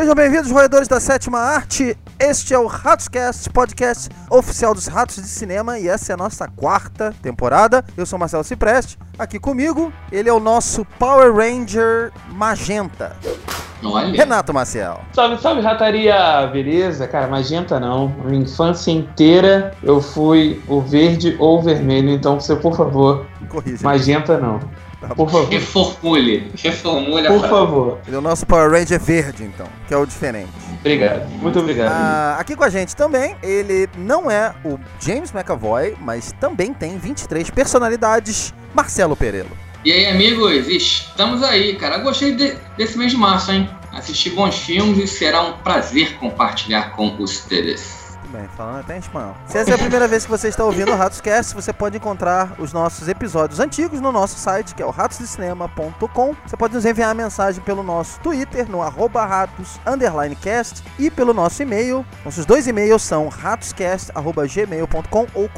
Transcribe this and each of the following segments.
Sejam bem-vindos, roedores da sétima arte. Este é o Ratoscast, podcast oficial dos Ratos de Cinema, e essa é a nossa quarta temporada. Eu sou Marcelo Cipreste, aqui comigo, ele é o nosso Power Ranger Magenta. Olha. Renato Maciel. Salve, rataria, beleza? Cara, magenta não. Minha infância inteira eu fui o verde ou o vermelho, então você, por favor, corrija. Magenta não. Por favor. Reformule por favor. Ele é o nosso Power Ranger verde, então, que é o diferente. Obrigado, muito obrigado. Aqui com a gente também, ele não é o James McAvoy, mas também tem 23 personalidades, Marcelo Perello. E aí, amigos, estamos aí, cara. Gostei desse mês de março, hein? Assisti bons filmes e será um prazer compartilhar com vocês. Bem, falando até em espanhol. Se essa é a primeira vez que você está ouvindo o Ratoscast, você pode encontrar os nossos episódios antigos no nosso site, que é o ratosdecinema.com. Você pode nos enviar mensagem pelo nosso Twitter, no @ratos_cast, e pelo nosso e-mail. Nossos dois e-mails são ratoscast@gmail.com ou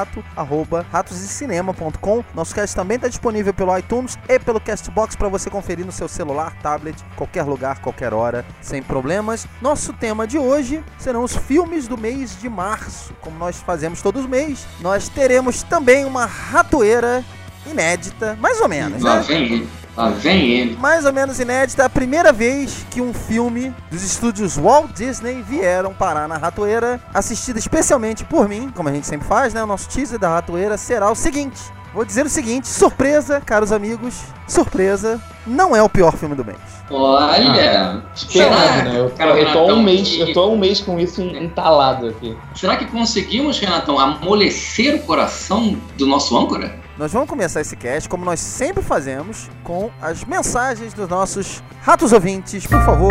contato@ratosdecinema.com. Nosso cast também está disponível pelo iTunes e pelo Castbox para você conferir no seu celular, tablet, qualquer lugar, qualquer hora, sem problemas. Nosso tema de hoje serão os filmes do mês de março. Como nós fazemos todos os meses, nós teremos também uma ratoeira inédita, mais ou menos, Lá né? vem ele. Mais ou menos inédita, a primeira vez que um filme dos estúdios Walt Disney vieram parar na ratoeira, assistido especialmente por mim, como a gente sempre faz, né? O nosso teaser da ratoeira será o seguinte. Vou dizer o seguinte, surpresa, caros amigos, surpresa, não é o pior filme do mês. Olha, será, né? Eu tô há um mês com isso entalado aqui. Será que conseguimos, Renatão, amolecer o coração do nosso âncora? Nós vamos começar esse cast, como nós sempre fazemos, com as mensagens dos nossos ratos ouvintes, por favor.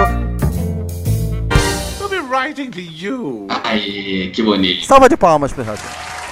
I'll be writing to you. Ai, que bonito. Salva de palmas para os ratos.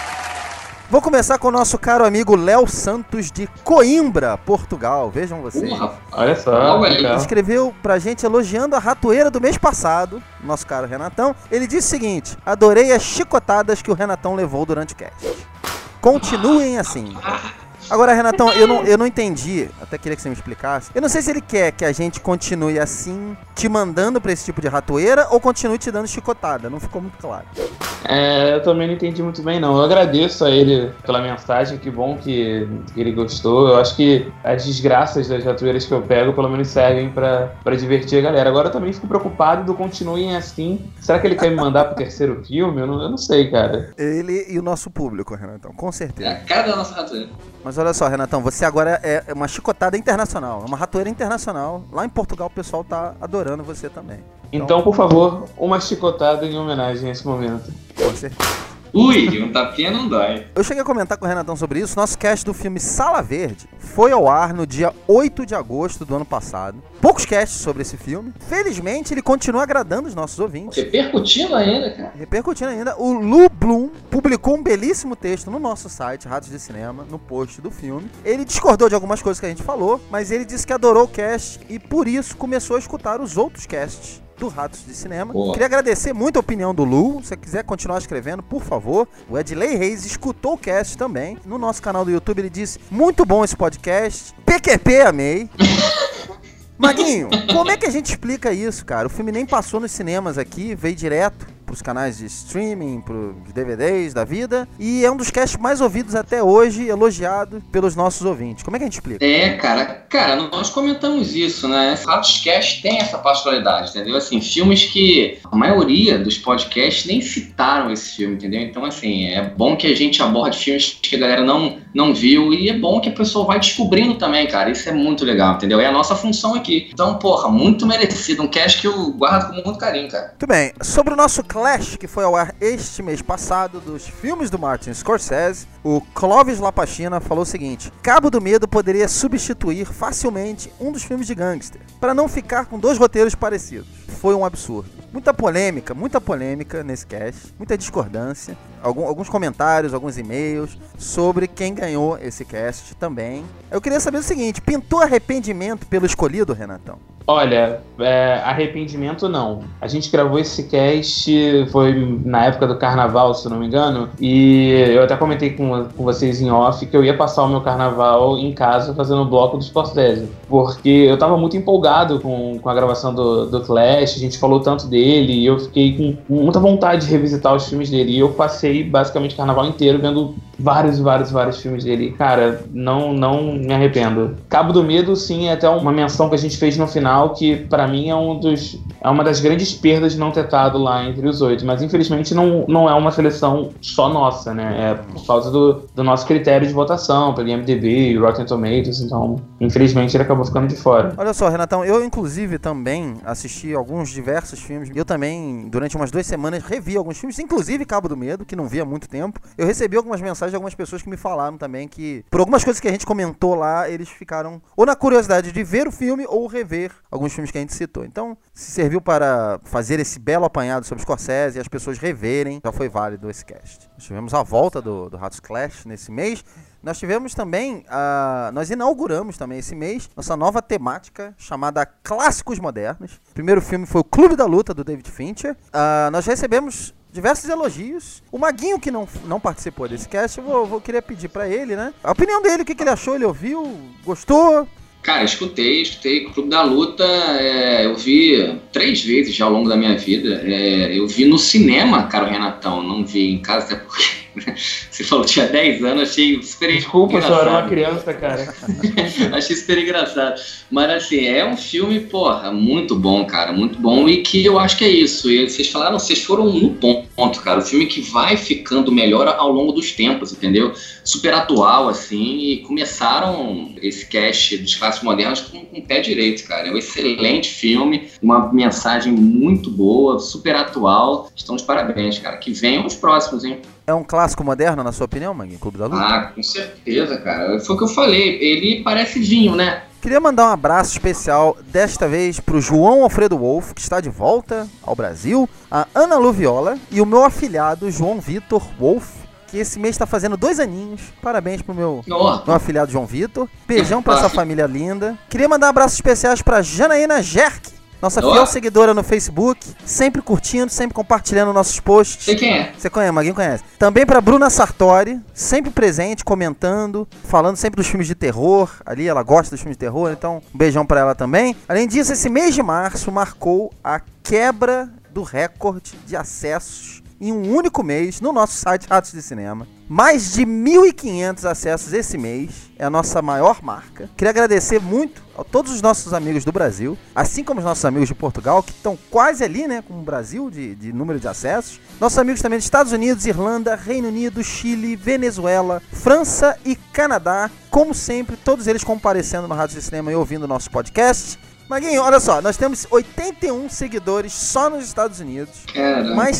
Vou começar com o nosso caro amigo Léo Santos de Coimbra, Portugal. Vejam vocês. Olha só. Ele escreveu pra gente elogiando a ratoeira do mês passado, nosso caro Renatão. Ele disse o seguinte: adorei as chicotadas que o Renatão levou durante o cast. Continuem assim. Agora, Renatão, eu não entendi, até queria que você me explicasse. Eu não sei se ele quer que a gente continue assim, te mandando pra esse tipo de ratoeira, ou continue te dando chicotada. Não ficou muito claro. Eu também não entendi muito bem, não. Eu agradeço a ele pela mensagem, que bom que ele gostou. Eu acho que as desgraças das ratoeiras que eu pego, pelo menos servem pra divertir a galera. Agora eu também fico preocupado do continuem assim. Será que ele quer me mandar pro terceiro filme? Eu não sei, cara. Ele e o nosso público, Renatão, com certeza. É a cara da nossa ratoeira. Mas olha só, Renatão, você agora é uma chicotada internacional, é uma ratoeira internacional. Lá em Portugal o pessoal tá adorando você também. Então, por favor, uma chicotada em homenagem a esse momento. Com certeza. Ui, um tapinha não dói. Eu cheguei a comentar com o Renatão sobre isso. Nosso cast do filme Sala Verde foi ao ar no dia 8 de agosto do ano passado. Poucos casts sobre esse filme. Felizmente, ele continua agradando os nossos ouvintes. Repercutindo ainda, cara. Repercutindo ainda. O Lu Bloom publicou um belíssimo texto no nosso site, Ratos de Cinema, no post do filme. Ele discordou de algumas coisas que a gente falou, mas ele disse que adorou o cast e, por isso, começou a escutar os outros casts do Ratos de Cinema. Boa. Queria agradecer muito a opinião do Lu. Se você quiser continuar escrevendo, por favor. O Edley Reis escutou o cast também. No nosso canal do YouTube ele disse: muito bom esse podcast. PQP, amei. Maguinho, como é que a gente explica isso, cara? O filme nem passou nos cinemas aqui, veio direto pros canais de streaming, pros DVDs da vida, e é um dos casts mais ouvidos até hoje, elogiado pelos nossos ouvintes. Como é que a gente explica? Cara, nós comentamos isso, né? Ratoscast tem essa particularidade, entendeu? Assim, filmes que a maioria dos podcasts nem citaram esse filme, entendeu? Então, assim, é bom que a gente aborde filmes que a galera não viu, e é bom que a pessoa vai descobrindo também, cara. Isso é muito legal, entendeu? É a nossa função aqui. Então, porra, muito merecido. Um cast que eu guardo com muito carinho, cara. Muito bem. Sobre o nosso Clash, que foi ao ar este mês passado, dos filmes do Martin Scorsese, o Clóvis Lapachina falou o seguinte: Cabo do Medo poderia substituir facilmente um dos filmes de gangster, para não ficar com dois roteiros parecidos. Foi um absurdo. Muita polêmica nesse cast, muita discordância, alguns comentários, alguns e-mails sobre quem ganhou esse cast também. Eu queria saber o seguinte: pintou arrependimento pelo escolhido, Renatão? Olha, arrependimento não. A gente gravou esse cast, foi na época do carnaval, se não me engano, e eu até comentei com vocês em off que eu ia passar o meu carnaval em casa fazendo o bloco do Scorsese, porque eu tava muito empolgado com a gravação do Clash, a gente falou tanto dele, e eu fiquei com muita vontade de revisitar os filmes dele, e eu passei basicamente o carnaval inteiro vendo vários filmes dele. Cara, não me arrependo. Cabo do Medo, sim, é até uma menção que a gente fez no final, que pra mim é uma das grandes perdas de não ter estado lá entre os 8, mas infelizmente não é uma seleção só nossa, né? É por causa do nosso critério de votação, pelo IMDb, Rotten Tomatoes, então infelizmente ele acabou ficando de fora. Olha só, Renatão, eu inclusive também assisti diversos filmes, eu também durante umas 2 semanas revi alguns filmes, inclusive Cabo do Medo, que não via há muito tempo. Eu recebi algumas mensagens de algumas pessoas que me falaram também que, por algumas coisas que a gente comentou lá, eles ficaram ou na curiosidade de ver o filme ou rever alguns filmes que a gente citou. Então, se serviu para fazer esse belo apanhado sobre Scorsese e as pessoas reverem, já foi válido esse cast. Nós tivemos a volta do Ratos Clash nesse mês. Nós tivemos também, nós inauguramos também esse mês nossa nova temática chamada Clássicos Modernos. O primeiro filme foi o Clube da Luta, do David Fincher. Nós recebemos diversos elogios. O Maguinho, que não participou desse cast, eu vou querer pedir pra ele, né? A opinião dele, o que ele achou, ele ouviu, gostou? Cara, escutei Clube da Luta, eu vi 3 vezes já ao longo da minha vida. Eu vi no cinema, cara, o Renatão, não vi em casa, até porque você falou que tinha 10 anos, achei super Desculpa, engraçado. Desculpa, eu era uma criança, cara. Achei super engraçado. Mas assim, é um filme, porra, muito bom, cara, muito bom, e que eu acho que é isso. E vocês falaram, vocês foram no ponto, cara. O filme que vai ficando melhor ao longo dos tempos, entendeu? Super atual, assim, e começaram esse cast dos clássicos modernos com o pé direito, cara. É um excelente filme, uma mensagem muito boa, super atual. Estão de parabéns, cara. Que venham os próximos, hein? É um clássico moderno, na sua opinião, Maguinho, Clube da Luta? Ah, com certeza, cara. Foi o que eu falei. Ele parece vinho, né? Queria mandar um abraço especial, desta vez, pro João Alfredo Wolff, que está de volta ao Brasil, a Ana Lu Viola e o meu afilhado, João Vitor Wolff, que esse mês está fazendo 2 aninhos. Parabéns pro meu afilhado João Vitor. Beijão pra essa família linda. Queria mandar abraços especiais pra Janaína Jerk, nossa fiel seguidora no Facebook, sempre curtindo, sempre compartilhando nossos posts. Sei quem é. Você conhece, Maguinho conhece. Também pra Bruna Sartori, sempre presente, comentando, falando sempre dos filmes de terror. Ali ela gosta dos filmes de terror, então um beijão pra ela também. Além disso, esse mês de março marcou a quebra do recorde de acessos em um único mês no nosso site Ratos de Cinema. Mais de 1.500 acessos esse mês, é a nossa maior marca. Queria agradecer muito a todos os nossos amigos do Brasil, assim como os nossos amigos de Portugal, que estão quase ali, né, com o Brasil de número de acessos. Nossos amigos também dos Estados Unidos, Irlanda, Reino Unido, Chile, Venezuela, França e Canadá. Como sempre, todos eles comparecendo no Ratos de Cinema e ouvindo o nosso podcast. Maguinho, olha só, nós temos 81 seguidores só nos Estados Unidos, mais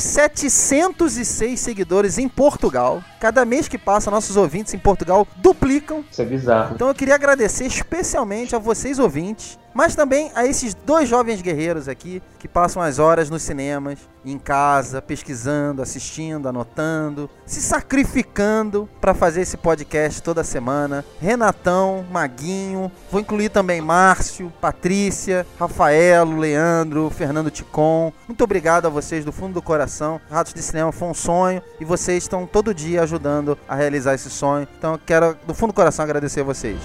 706 seguidores em Portugal. Cada mês que passa, nossos ouvintes em Portugal duplicam. Isso é bizarro. Então eu queria agradecer especialmente a vocês ouvintes, mas também a esses 2 jovens guerreiros aqui, que passam as horas nos cinemas, em casa, pesquisando, assistindo, anotando, se sacrificando para fazer esse podcast toda semana. Renatão, Maguinho, vou incluir também Márcio, Patrícia, Rafaelo, Leandro, Fernando Ticon. Muito obrigado a vocês do fundo do coração. Ratos de Cinema foi um sonho e vocês estão todo dia ajudando a realizar esse sonho. Então eu quero do fundo do coração agradecer a vocês.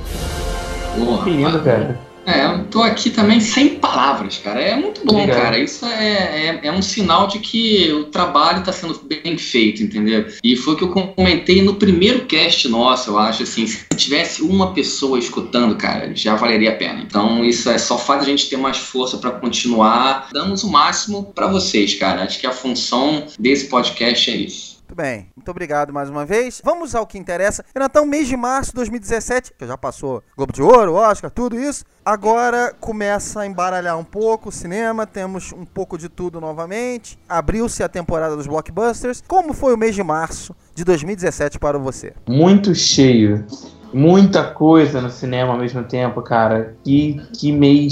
Que lindo, cara. Eu tô aqui também sem palavras, cara. É muito bom, Obrigado. Cara. Isso é um sinal de que o trabalho tá sendo bem feito, entendeu? E foi o que eu comentei no primeiro cast nosso, eu acho, assim, se tivesse uma pessoa escutando, cara, já valeria a pena. Então isso só faz a gente ter mais força pra continuar. Damos o máximo pra vocês, cara. Acho que a função desse podcast é isso. Muito bem, muito obrigado mais uma vez. Vamos ao que interessa. Renatão, mês de março de 2017, que já passou Globo de Ouro, Oscar, tudo isso. Agora começa a embaralhar um pouco o cinema, temos um pouco de tudo novamente. Abriu-se a temporada dos blockbusters. Como foi o mês de março de 2017 para você? Muito cheio. Muita coisa no cinema ao mesmo tempo, cara. Que mês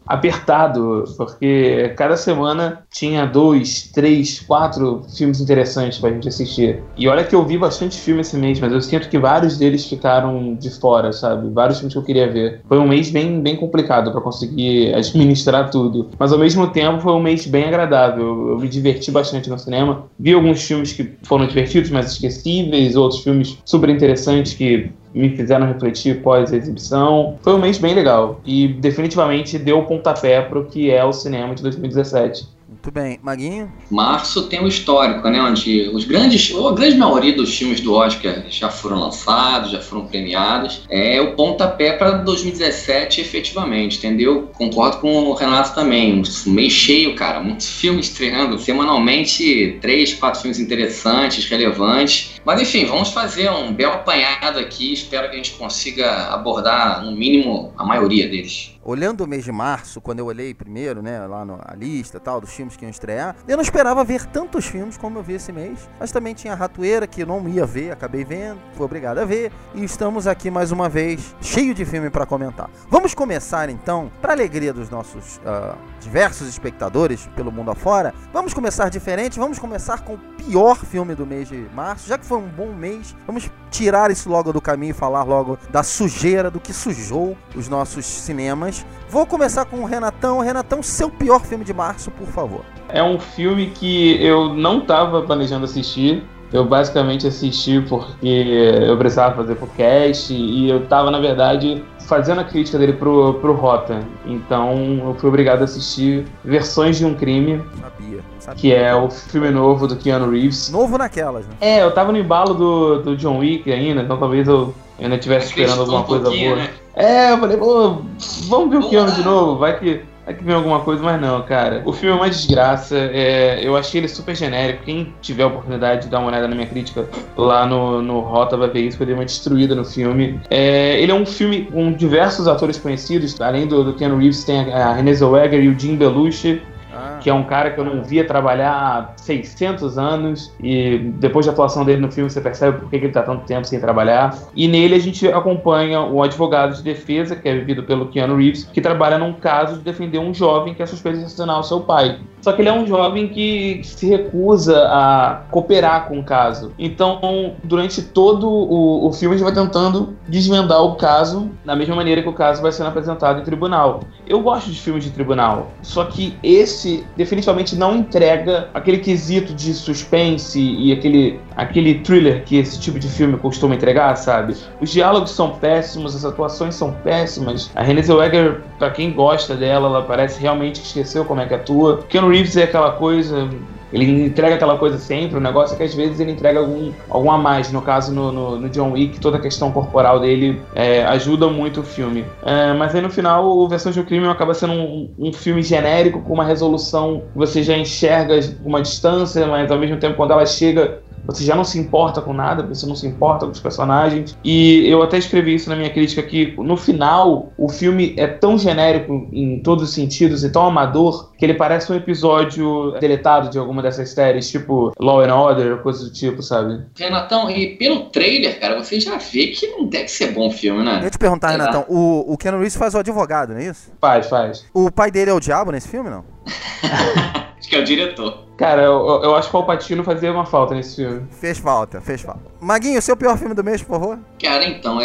apertado, porque cada semana tinha 2, 3, 4 filmes interessantes pra gente assistir. E olha que eu vi bastante filme esse mês, mas eu sinto que vários deles ficaram de fora, sabe? Vários filmes que eu queria ver. Foi um mês bem complicado pra conseguir administrar tudo. Mas ao mesmo tempo foi um mês bem agradável. Eu me diverti bastante no cinema. Vi alguns filmes que foram divertidos, mas esquecíveis, outros filmes super interessantes que me fizeram refletir pós-exibição. Foi um mês bem legal e definitivamente deu o pontapé para o que é o cinema de 2017. Muito bem. Maguinho? Março tem um histórico, né? Onde a grande maioria dos filmes do Oscar já foram lançados, já foram premiados. É o pontapé para 2017, efetivamente, entendeu? Concordo com o Renato também. Um mês cheio, cara. Muitos filmes estreando. Semanalmente, 3, 4 filmes interessantes, relevantes. Mas, enfim, vamos fazer um belo apanhado aqui. Espero que a gente consiga abordar, no mínimo, a maioria deles. Olhando o mês de março, quando eu olhei primeiro, né, lá na lista tal, dos filmes que iam estrear, eu não esperava ver tantos filmes como eu vi esse mês, mas também tinha a Ratoeira, que eu não ia ver, acabei vendo, fui obrigado a ver, e estamos aqui mais uma vez, cheio de filme para comentar. Vamos começar então, para alegria dos nossos diversos espectadores pelo mundo afora, vamos começar diferente, vamos começar com o pior filme do mês de março, já que foi um bom mês, vamos tirar isso logo do caminho e falar logo da sujeira, do que sujou os nossos cinemas. Vou começar com o Renatão. Renatão, seu pior filme de março, por favor. É um filme que eu não estava planejando assistir. Eu basicamente assisti porque eu precisava fazer podcast e eu estava, na verdade, fazendo a crítica dele pro Rota. Então eu fui obrigado a assistir Versões de um Crime. Sabia. Que é o filme novo do Keanu Reeves. Novo naquelas, né? Eu tava no embalo do John Wick ainda, então talvez eu ainda estivesse esperando alguma coisa boa. Né? Eu falei, vamos ver o Keanu de novo, vai que vem alguma coisa, mas não, cara. O filme é uma desgraça, eu achei ele super genérico. Quem tiver a oportunidade de dar uma olhada na minha crítica lá no Rota vai ver isso, vai dar uma destruída no filme. Ele é um filme com diversos atores conhecidos, além do Keanu Reeves tem a Renée Zellweger e o Jim Belushi, que é um cara que eu não via trabalhar há 600 anos, e depois da atuação dele no filme você percebe por que ele está tanto tempo sem trabalhar. E nele a gente acompanha o advogado de defesa, que é vivido pelo Keanu Reeves, que trabalha num caso de defender um jovem que é suspeito de assassinar o seu pai. Só que ele é um jovem que se recusa a cooperar com o caso. Então, durante todo o filme, a gente vai tentando desvendar o caso da mesma maneira que o caso vai sendo apresentado em tribunal. Eu gosto de filmes de tribunal, só que esse definitivamente não entrega aquele quesito de suspense e aquele thriller que esse tipo de filme costuma entregar, sabe? Os diálogos são péssimos, as atuações são péssimas. A Renée Zellweger, pra quem gosta dela, ela parece realmente que esqueceu como é que atua. Keanu Reeves é aquela coisa... Ele entrega aquela coisa sempre, o negócio é que às vezes ele entrega algum a mais. No caso, no John Wick, toda a questão corporal dele ajuda muito o filme. Mas aí no final, o Versões de um Crime acaba sendo um filme genérico, com uma resolução que você já enxerga uma distância, mas ao mesmo tempo quando ela chega, você já não se importa com nada, você não se importa com os personagens. E eu até escrevi isso na minha crítica, que no final o filme é tão genérico em todos os sentidos e tão amador, que ele parece um episódio deletado de alguma dessas séries, tipo Law and Order, coisas do tipo, sabe? Renatão, e pelo trailer, cara, você já vê que não deve ser bom filme, né? Eu ia te perguntar, Renatão, o Keanu Reeves faz o advogado, não é isso? Faz. O pai dele é o diabo nesse filme, não? Acho que é o diretor. Cara, eu acho que o Al-Pacino fazia uma falta nesse filme. Fez falta. Maguinho, seu pior filme do mês, por favor? Cara, então,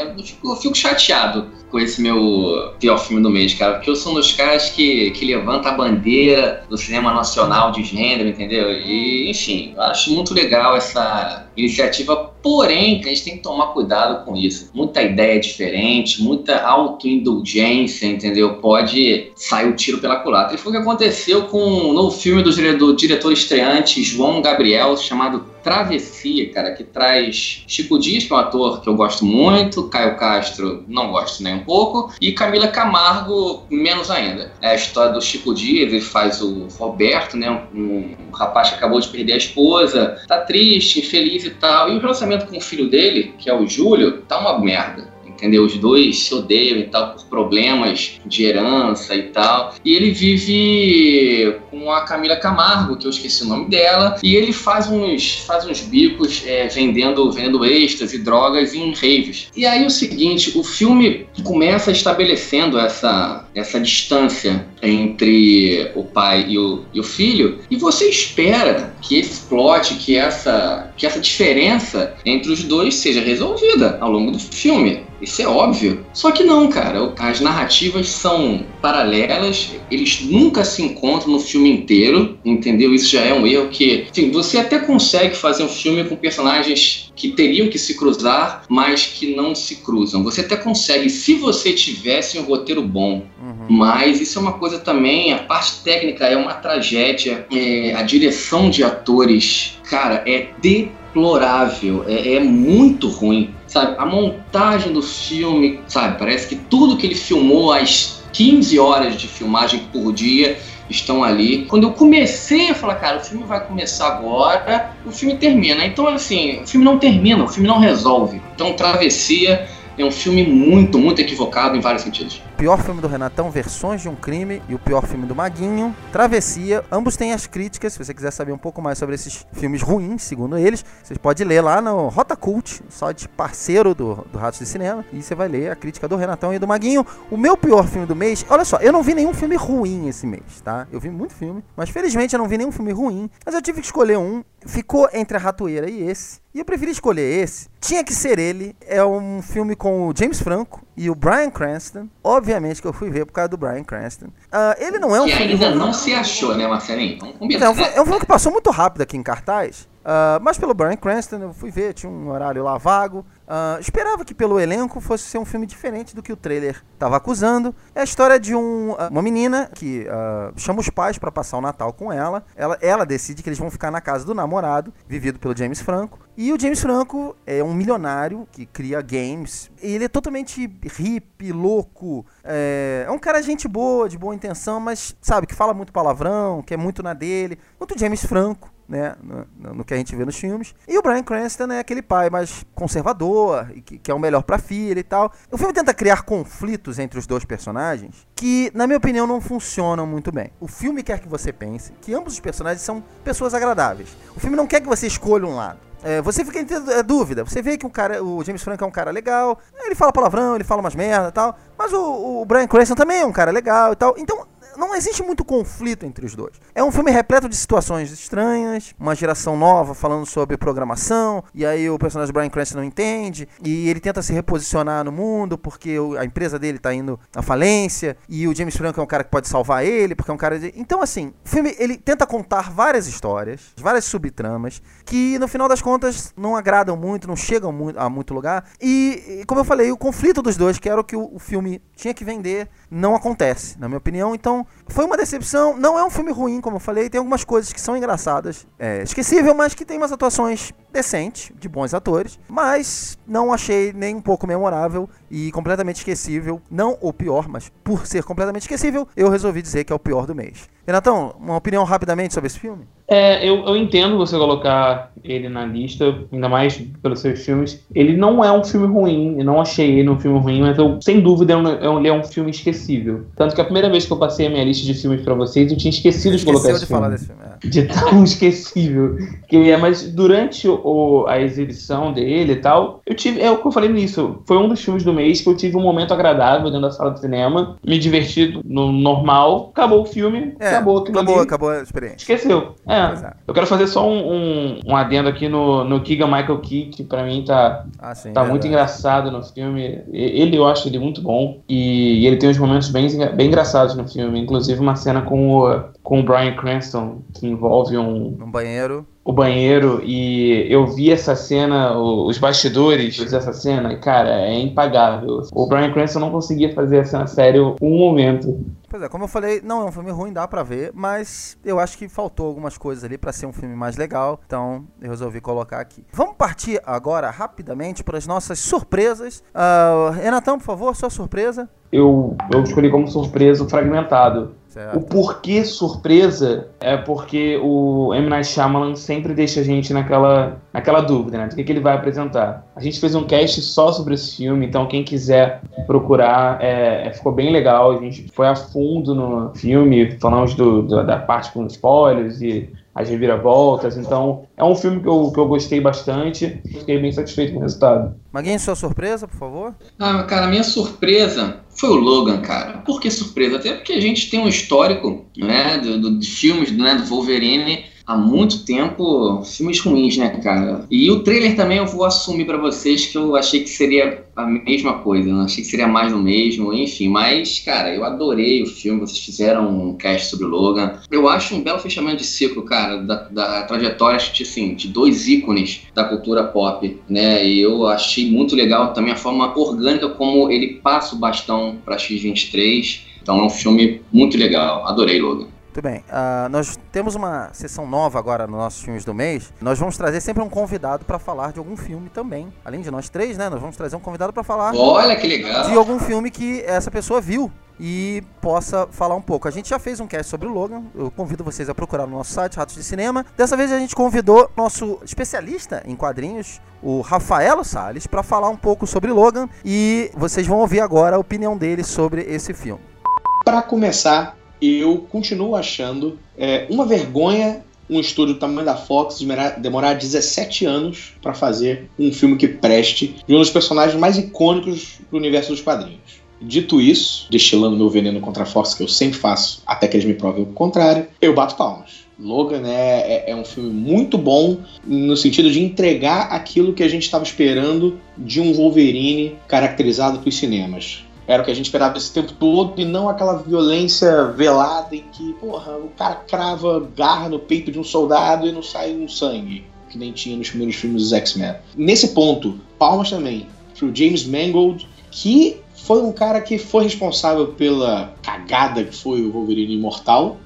eu fico chateado com esse meu pior filme do mês, cara, porque eu sou um dos caras que levanta a bandeira do cinema nacional de gênero, entendeu? E, enfim, eu acho muito legal essa iniciativa, porém, a gente tem que tomar cuidado com isso. Muita ideia diferente, muita autoindulgência, entendeu? Pode sair o tiro pela culatra. E foi o que aconteceu com o novo filme do diretor estreante João Gabriel, chamado Travessia, cara, que traz Chico Dias, que é um ator que eu gosto muito, Caio Castro não gosto nem um pouco, e Camila Camargo menos ainda. É a história do Chico Dias, ele faz o Roberto, né, um rapaz que acabou de perder a esposa, tá triste, infeliz e tal, e o relacionamento com o filho dele, que é o Júlio, tá uma merda. entendeu? Os dois se odeiam e tal, por problemas de herança e tal. E ele vive com a Camila Camargo, que eu esqueci o nome dela, e ele faz uns bicos vendendo extras e drogas em raves. E aí o seguinte, o filme começa estabelecendo essa distância entre o pai e o filho, e você espera que esse plot, que essa diferença entre os dois seja resolvida ao longo do filme. Isso é óbvio. Só que não, cara. As narrativas são paralelas, eles nunca se encontram no filme inteiro, entendeu? Isso já é um erro que... Enfim, você até consegue fazer um filme com personagens que teriam que se cruzar, mas que não se cruzam. Você até consegue, se você tivesse um roteiro bom. Mas isso é uma coisa também, a parte técnica é uma tragédia. A direção de atores, cara, é deplorável, é muito ruim, sabe? A montagem do filme, sabe? Parece que tudo que ele filmou, as 15 horas de filmagem por dia, estão ali. Quando eu comecei a falar, cara, o filme vai começar agora, o filme termina. Então, assim, o filme não termina, o filme não resolve. Então, Travessia é um filme muito, muito equivocado em vários sentidos. Pior filme do Renatão, Versões de um Crime, e o pior filme do Maguinho, Travessia. Ambos têm as críticas. Se você quiser saber um pouco mais sobre esses filmes ruins, segundo eles, você pode ler lá no Rota Cult, só de parceiro do Ratos de Cinema, e você vai ler a crítica do Renatão e do Maguinho. O meu pior filme do mês, olha só, eu não vi nenhum filme ruim esse mês, tá? Eu vi muito filme, mas felizmente eu não vi nenhum filme ruim, mas eu tive que escolher um. Ficou entre A Ratoeira e esse, e eu preferi escolher esse. Tinha que ser ele. É um filme com o James Franco e o Bryan Cranston. Obviamente que eu fui ver por causa do Bryan Cranston. Ele não é um que filme... ainda não se achou, né, Marcelinho? Vamos combinar. É um filme que passou muito rápido aqui em cartaz. Mas pelo Bryan Cranston eu fui ver, tinha um horário lá vago. Esperava que pelo elenco fosse ser um filme diferente do que o trailer estava acusando. É a história de uma menina que chama os pais para passar o Natal com ela. Ela decide que eles vão ficar na casa do namorado, vivido pelo James Franco. E o James Franco é um milionário que cria games. E ele é totalmente hippie, louco. É um cara gente boa, de boa intenção, mas sabe, que fala muito palavrão, que é muito na dele. Muito James Franco, né, no que a gente vê nos filmes. E o Bryan Cranston é aquele pai mais conservador, e que é o melhor pra filha e tal. O filme tenta criar conflitos entre os dois personagens que, na minha opinião, não funcionam muito bem. O filme quer que você pense que ambos os personagens são pessoas agradáveis. O filme não quer que você escolha um lado. Você fica em dúvida. Você vê que o James Franco é um cara legal, ele fala palavrão, ele fala umas merda e tal, mas o Bryan Cranston também é um cara legal e tal. Então não existe muito conflito entre os dois. É um filme repleto de situações estranhas, uma geração nova falando sobre programação, e aí o personagem do Bryan Cranston não entende, e ele tenta se reposicionar no mundo porque a empresa dele tá indo à falência, e o James Franco é um cara que pode salvar ele, porque é um cara de... Então, assim, o filme, ele tenta contar várias histórias, várias subtramas, que no final das contas não agradam muito, não chegam a muito lugar, e como eu falei, o conflito dos dois, que era o que o filme tinha que vender, não acontece, na minha opinião. Então, foi uma decepção. Não é um filme ruim, como eu falei, tem algumas coisas que são engraçadas, esquecível, mas que tem umas atuações decentes, de bons atores, mas não achei nem um pouco memorável e completamente esquecível. Não o pior, mas por ser completamente esquecível, eu resolvi dizer que é o pior do mês. Renatão, uma opinião rapidamente sobre esse filme? Eu entendo você colocar ele na lista, ainda mais pelos seus filmes. Ele não é um filme ruim, eu não achei ele um filme ruim, mas sem dúvida ele é um filme esquecível. Tanto que a primeira vez que eu passei a minha lista de filmes pra vocês, eu tinha esquecido de colocar esse filme. Falar desse filme. De tão esquecível que é, mas durante a exibição dele e tal, eu tive, é o que eu falei nisso, foi um dos filmes do mês que eu tive um momento agradável dentro da sala de cinema, me diverti no normal, acabou o filme, acabou a experiência. Esqueceu. Eu quero fazer só um adendo aqui no Keegan Michael Key, que pra mim tá muito engraçado no filme. Eu acho ele muito bom, e ele tem uns momentos bem engraçados no filme, inclusive uma cena com o Bryan Cranston, que envolve um banheiro. O banheiro, e eu vi essa cena, os bastidores dessa cena, e cara, é impagável. O Bryan Cranston não conseguia fazer a cena sério um momento. Pois é, como eu falei, não é um filme ruim, dá pra ver, mas eu acho que faltou algumas coisas ali pra ser um filme mais legal, então eu resolvi colocar aqui. Vamos partir agora rapidamente para as nossas surpresas. Renatão, por favor, sua surpresa. eu escolhi como surpresa o Fragmentado. Certo. O porquê surpresa é porque o M. Night Shyamalan sempre deixa a gente naquela dúvida, né? Do que ele vai apresentar. A gente fez um cast só sobre esse filme, então quem quiser procurar, ficou bem legal. A gente foi a fundo no filme, falamos da parte com spoilers e as reviravoltas. Então é um filme que eu gostei bastante, fiquei bem satisfeito com o resultado. Maguinho, sua surpresa, por favor? Cara, minha surpresa foi o Logan, cara. Por que surpresa? Até porque a gente tem um histórico, né, de filmes, né, do Wolverine há muito tempo, filmes ruins, né, cara? E o trailer também eu vou assumir pra vocês que eu achei que seria a mesma coisa, não achei que seria mais do mesmo, enfim. Mas, cara, eu adorei o filme, vocês fizeram um cast sobre o Logan. Eu acho um belo fechamento de ciclo, cara, da trajetória, assim, de dois ícones da cultura pop, né? E eu achei muito legal também a forma orgânica como ele passa o bastão pra X-23. Então é um filme muito legal, adorei Logan. Muito bem, nós temos uma sessão nova agora nos nossos filmes do mês. Nós vamos trazer sempre um convidado para falar de algum filme também. Além de nós três, né? Nós vamos trazer um convidado para falar Olha que legal. de algum filme que essa pessoa viu e possa falar um pouco. A gente já fez um cast sobre o Logan, eu convido vocês a procurar no nosso site, Ratos de Cinema. Dessa vez a gente convidou nosso especialista em quadrinhos, o Rafaelo Salles, para falar um pouco sobre Logan, e vocês vão ouvir agora a opinião dele sobre esse filme. Para começar, eu continuo achando uma vergonha um estúdio do tamanho da Fox demorar 17 anos para fazer um filme que preste de um dos personagens mais icônicos do universo dos quadrinhos. Dito isso, destilando meu veneno contra a Fox, que eu sempre faço até que eles me provem o contrário, eu bato palmas. Logan é um filme muito bom no sentido de entregar aquilo que a gente estava esperando de um Wolverine caracterizado para os cinemas. Era o que a gente esperava esse tempo todo e não aquela violência velada em que, o cara crava garra no peito de um soldado e não sai um sangue, que nem tinha nos primeiros filmes dos X-Men. Nesse ponto, palmas também pro James Mangold, que foi um cara que foi responsável pela cagada que foi o Wolverine Imortal,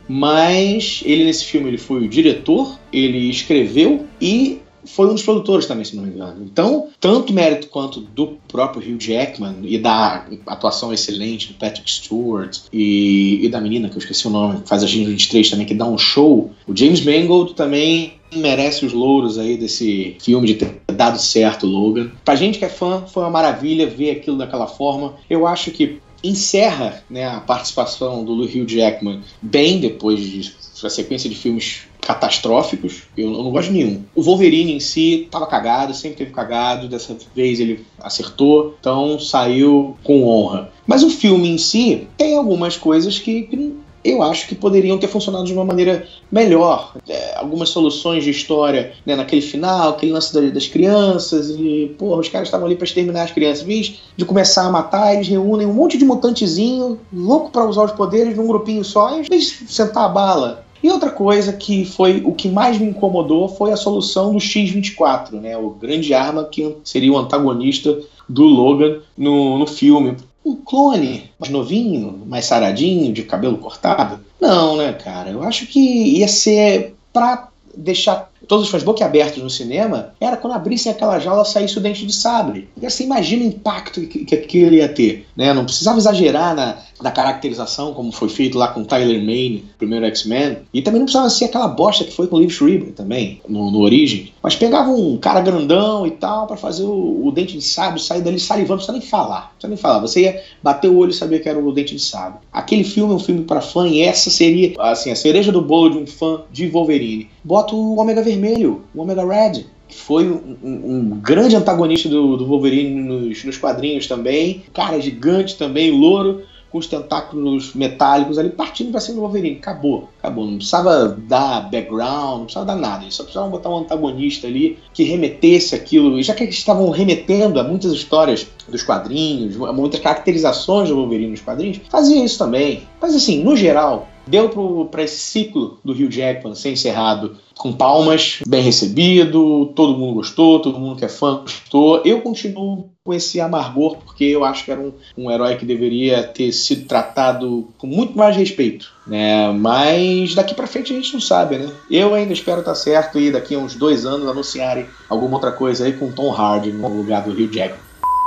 mas ele nesse filme ele foi o diretor, ele escreveu e foi um dos produtores também, se não me engano. Então, tanto mérito quanto do próprio Hugh Jackman e da atuação excelente do Patrick Stewart e da menina, que eu esqueci o nome, que faz a X-23 também, que dá um show. O James Mangold também merece os louros aí desse filme de ter dado certo, Logan. Pra gente que é fã, foi uma maravilha ver aquilo daquela forma. Eu acho que encerra, né, a participação do Hugh Jackman bem depois de a sequência de filmes catastróficos. Eu não gosto de nenhum. O Wolverine em si tava cagado, sempre teve cagado, dessa vez ele acertou, então saiu com honra. Mas o filme em si tem algumas coisas que eu acho que poderiam ter funcionado de uma maneira melhor. Algumas soluções de história, né, naquele final, aquele lance das crianças, e os caras estavam ali para exterminar as crianças. Em vez de começar a matar, eles reúnem um monte de mutantezinho, louco para usar os poderes num grupinho só, em vez de sentar a bala. E outra coisa que foi o que mais me incomodou foi a solução do X-24, né, o grande arma que seria o antagonista do Logan no filme. Um clone mais novinho, mais saradinho, de cabelo cortado? Não, né, cara? Eu acho que ia ser pra deixar todos os fãs boquiabertos no cinema, era quando abrissem aquela jaula saísse o dente de sabre. E você imagina o impacto que ele ia ter, né? Não precisava exagerar na caracterização, como foi feito lá com Tyler Mane, primeiro X-Men. E também não precisava ser aquela bosta que foi com o Liev Schreiber também, no Origem. Mas pegava um cara grandão e tal, pra fazer o dente de sabre, sair dali salivando, não precisa nem falar. Você ia bater o olho e saber que era o dente de sabre. Aquele filme é um filme pra fã e essa seria, assim, a cereja do bolo de um fã de Wolverine. Bota o Ômega Vermelho, o Ômega Red, que foi um grande antagonista do Wolverine nos quadrinhos também. Cara gigante também, louro, com os tentáculos metálicos ali, partindo pra cima do Wolverine. Acabou. Não precisava dar background, não precisava dar nada. Eles só precisavam botar um antagonista ali que remetesse aquilo. E já que eles estavam remetendo a muitas histórias dos quadrinhos, a muitas caracterizações do Wolverine nos quadrinhos, fazia isso também. Mas assim, no geral, deu pra esse ciclo do Hugh Jackman ser encerrado com palmas, bem recebido, todo mundo gostou, todo mundo que é fã gostou. Eu continuo com esse amargor, porque eu acho que era um herói que deveria ter sido tratado com muito mais respeito, né? Mas daqui pra frente a gente não sabe, né? Eu ainda espero estar certo e daqui a uns 2 anos anunciarem alguma outra coisa aí com Tom Hardy no lugar do Hugh Jackman.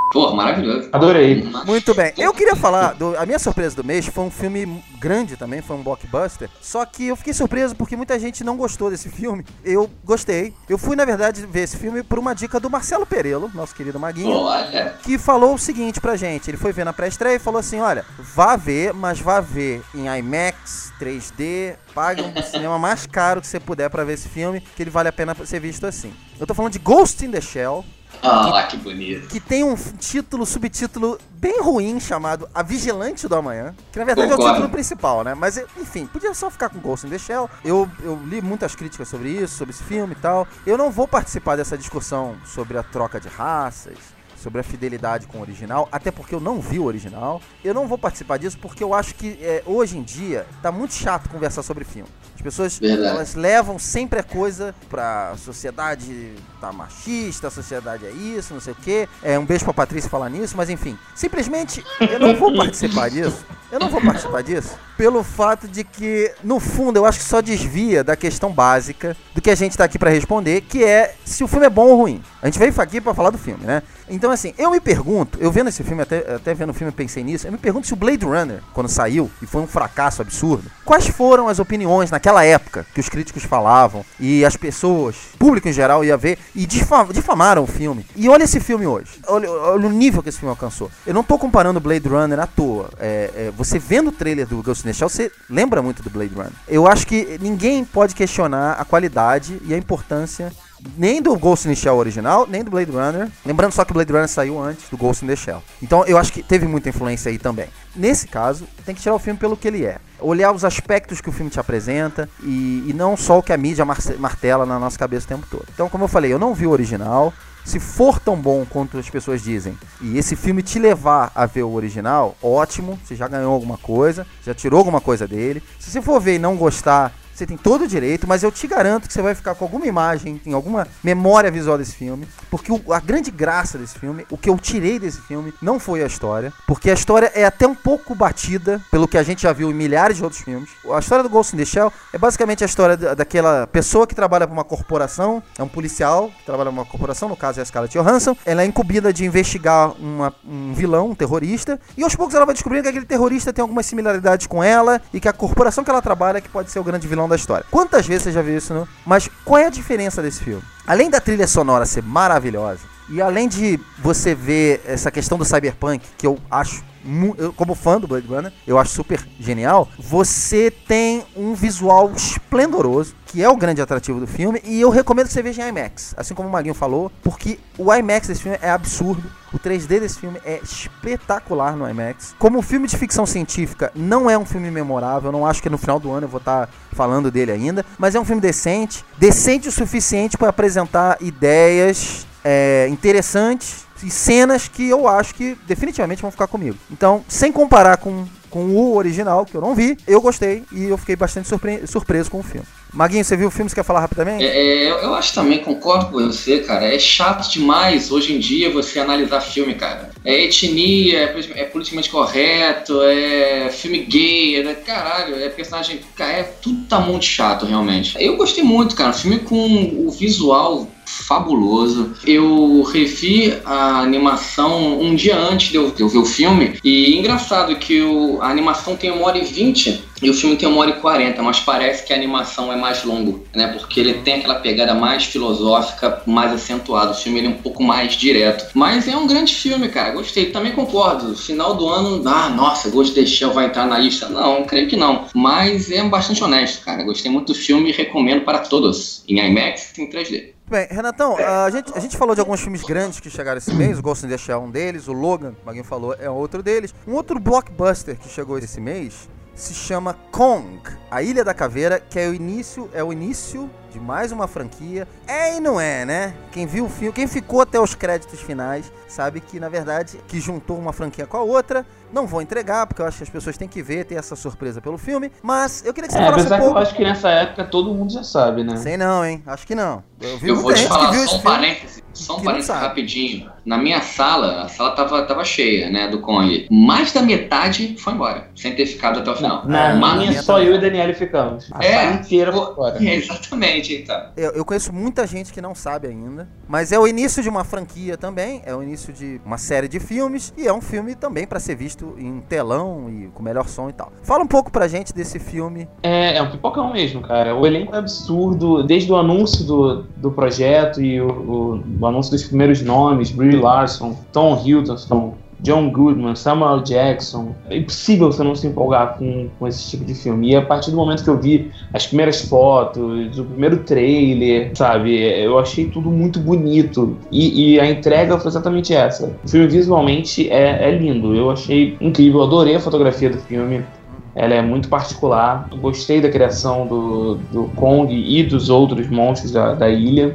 Pô, maravilhoso. Adorei. Muito bem. Eu queria falar, a minha surpresa do mês foi um filme grande também, foi um blockbuster. Só que eu fiquei surpreso porque muita gente não gostou desse filme. Eu gostei. Eu fui, na verdade, ver esse filme por uma dica do Marcelo Perello, nosso querido Maguinho, Olha. que falou o seguinte pra gente. Ele foi ver na pré-estreia e falou assim, olha, vá ver, mas vá ver em IMAX, 3D, pague um cinema mais caro que você puder pra ver esse filme, que ele vale a pena ser visto assim. Eu tô falando de Ghost in the Shell, Ah, que bonito. que tem um subtítulo bem ruim chamado A Vigilante do Amanhã, que na verdade é o Concordo. título principal, né? Mas, enfim, podia só ficar com Ghost in the Shell. Eu li muitas críticas sobre isso, sobre esse filme e tal. Eu não vou participar dessa discussão sobre a troca de raças, sobre a fidelidade com o original, até porque eu não vi o original. Eu não vou participar disso porque eu acho que hoje em dia tá muito chato conversar sobre filme. As pessoas, Verdade. elas levam sempre a coisa pra sociedade tá machista, a sociedade é isso, não sei o quê. Um beijo pra Patrícia falar nisso, mas enfim. Simplesmente, eu não vou participar disso. Eu não vou participar disso pelo fato de que, no fundo, eu acho que só desvia da questão básica do que a gente tá aqui pra responder, que é se o filme é bom ou ruim. A gente veio aqui pra falar do filme, né? Então, assim, eu me pergunto, eu vendo esse filme, até vendo o filme eu pensei nisso, eu me pergunto se o Blade Runner, quando saiu, e foi um fracasso absurdo, quais foram as opiniões naquela época que os críticos falavam, e as pessoas, público em geral, ia ver, e difamaram o filme. E olha esse filme hoje, olha o nível que esse filme alcançou. Eu não tô comparando o Blade Runner à toa. Você vendo o trailer do Ghost in the Shell, você lembra muito do Blade Runner. Eu acho que ninguém pode questionar a qualidade e a importância nem do Ghost in the Shell original, nem do Blade Runner. Lembrando só que o Blade Runner saiu antes do Ghost in the Shell. Então eu acho que teve muita influência aí também. Nesse caso, tem que tirar o filme pelo que ele é. Olhar os aspectos que o filme te apresenta e não só o que a mídia martela na nossa cabeça o tempo todo. Então, como eu falei, eu não vi o original. Se for tão bom quanto as pessoas dizem, e esse filme te levar a ver o original, ótimo, você já ganhou alguma coisa, já tirou alguma coisa dele. Se você for ver e não gostar, você tem todo o direito, mas eu te garanto que você vai ficar com alguma imagem, em alguma memória visual desse filme, porque a grande graça desse filme, o que eu tirei desse filme, não foi a história, porque a história é até um pouco batida pelo que a gente já viu em milhares de outros filmes. A história do Ghost in the Shell é basicamente a história daquela pessoa que trabalha para uma corporação, é um policial que trabalha para uma corporação, no caso é a Scarlett Johansson, ela é incumbida de investigar um vilão, um terrorista, e aos poucos ela vai descobrindo que aquele terrorista tem algumas similaridades com ela, e que a corporação que ela trabalha é que pode ser o grande vilão da história. Quantas vezes você já viu isso, né? Mas qual é a diferença desse filme? Além da trilha sonora ser maravilhosa, e além de você ver essa questão do cyberpunk, que eu acho, eu, como fã do Blade Runner, eu acho super genial, você tem um visual esplendoroso, que é o grande atrativo do filme, e eu recomendo que você veja em IMAX, assim como o Maguinho falou, porque o IMAX desse filme é absurdo, o 3D desse filme é espetacular no IMAX. Como um filme de ficção científica, não é um filme memorável, eu não acho que no final do ano eu vou estar falando dele ainda, mas é um filme decente o suficiente para apresentar ideias interessantes e cenas que eu acho que definitivamente vão ficar comigo. Então, sem comparar com o original, que eu não vi, eu gostei e eu fiquei bastante surpreso com o filme. Maguinho, você viu o filme? Você quer falar rapidamente? Eu acho também, concordo com você, cara. É chato demais hoje em dia você analisar filme, cara. É etnia, é politicamente correto, é filme gay, caralho, é personagem... Cara, tudo tá muito chato, realmente. Eu gostei muito, cara. Um filme com o visual fabuloso. Eu revi a animação um dia antes de eu ver o filme. E engraçado que a animação tem 1h20 e o filme tem 1h40, mas parece que a animação é mais longo, né? Porque ele tem aquela pegada mais filosófica, mais acentuada. O filme ele é um pouco mais direto. Mas é um grande filme, cara. Gostei. Também concordo. Final do ano, nossa, Ghost in the Shell vai entrar na lista. Não, creio que não. Mas é bastante honesto, cara. Gostei muito do filme e recomendo para todos. Em IMAX e em 3D. Bem, Renatão, a gente falou de alguns filmes grandes que chegaram esse mês, o Ghost in the Shell é um deles, o Logan, o Maguinho falou, é outro deles. Um outro blockbuster que chegou esse mês se chama Kong, A Ilha da Caveira, que é o início de mais uma franquia. É e não é, né? Quem viu o filme, quem ficou até os créditos finais, sabe que, na verdade, que juntou uma franquia com a outra. Não vou entregar, porque eu acho que as pessoas têm que ver, ter essa surpresa pelo filme. Mas eu queria que você falasse um pouco... que eu acho que nessa época todo mundo já sabe, né? Sei não, hein? Acho que não. Eu vou te falar só um parênteses rapidinho. Na minha sala, a sala tava cheia, né, do Kong. Mais da metade foi embora, sem ter ficado até o final. Na minha, só eu e Daniele ficamos. A sala inteira foi embora. Exatamente, então. Eu conheço muita gente que não sabe ainda, mas é o início de uma franquia também, é o início de uma série de filmes, e é um filme também pra ser visto em telão e com melhor som e tal. Fala um pouco pra gente desse filme. É um pipocão mesmo, cara. O elenco é absurdo, desde o anúncio do projeto e o anúncio dos primeiros nomes, Brie Larson, Tom Hiddleston, John Goodman, Samuel Jackson. É impossível você não se empolgar com esse tipo de filme. E a partir do momento que eu vi as primeiras fotos, o primeiro trailer, sabe, eu achei tudo muito bonito. E a entrega foi exatamente essa. O filme visualmente é lindo. Eu achei incrível, adorei a fotografia do filme. Ela é muito particular. Eu gostei da criação do Kong e dos outros monstros da ilha.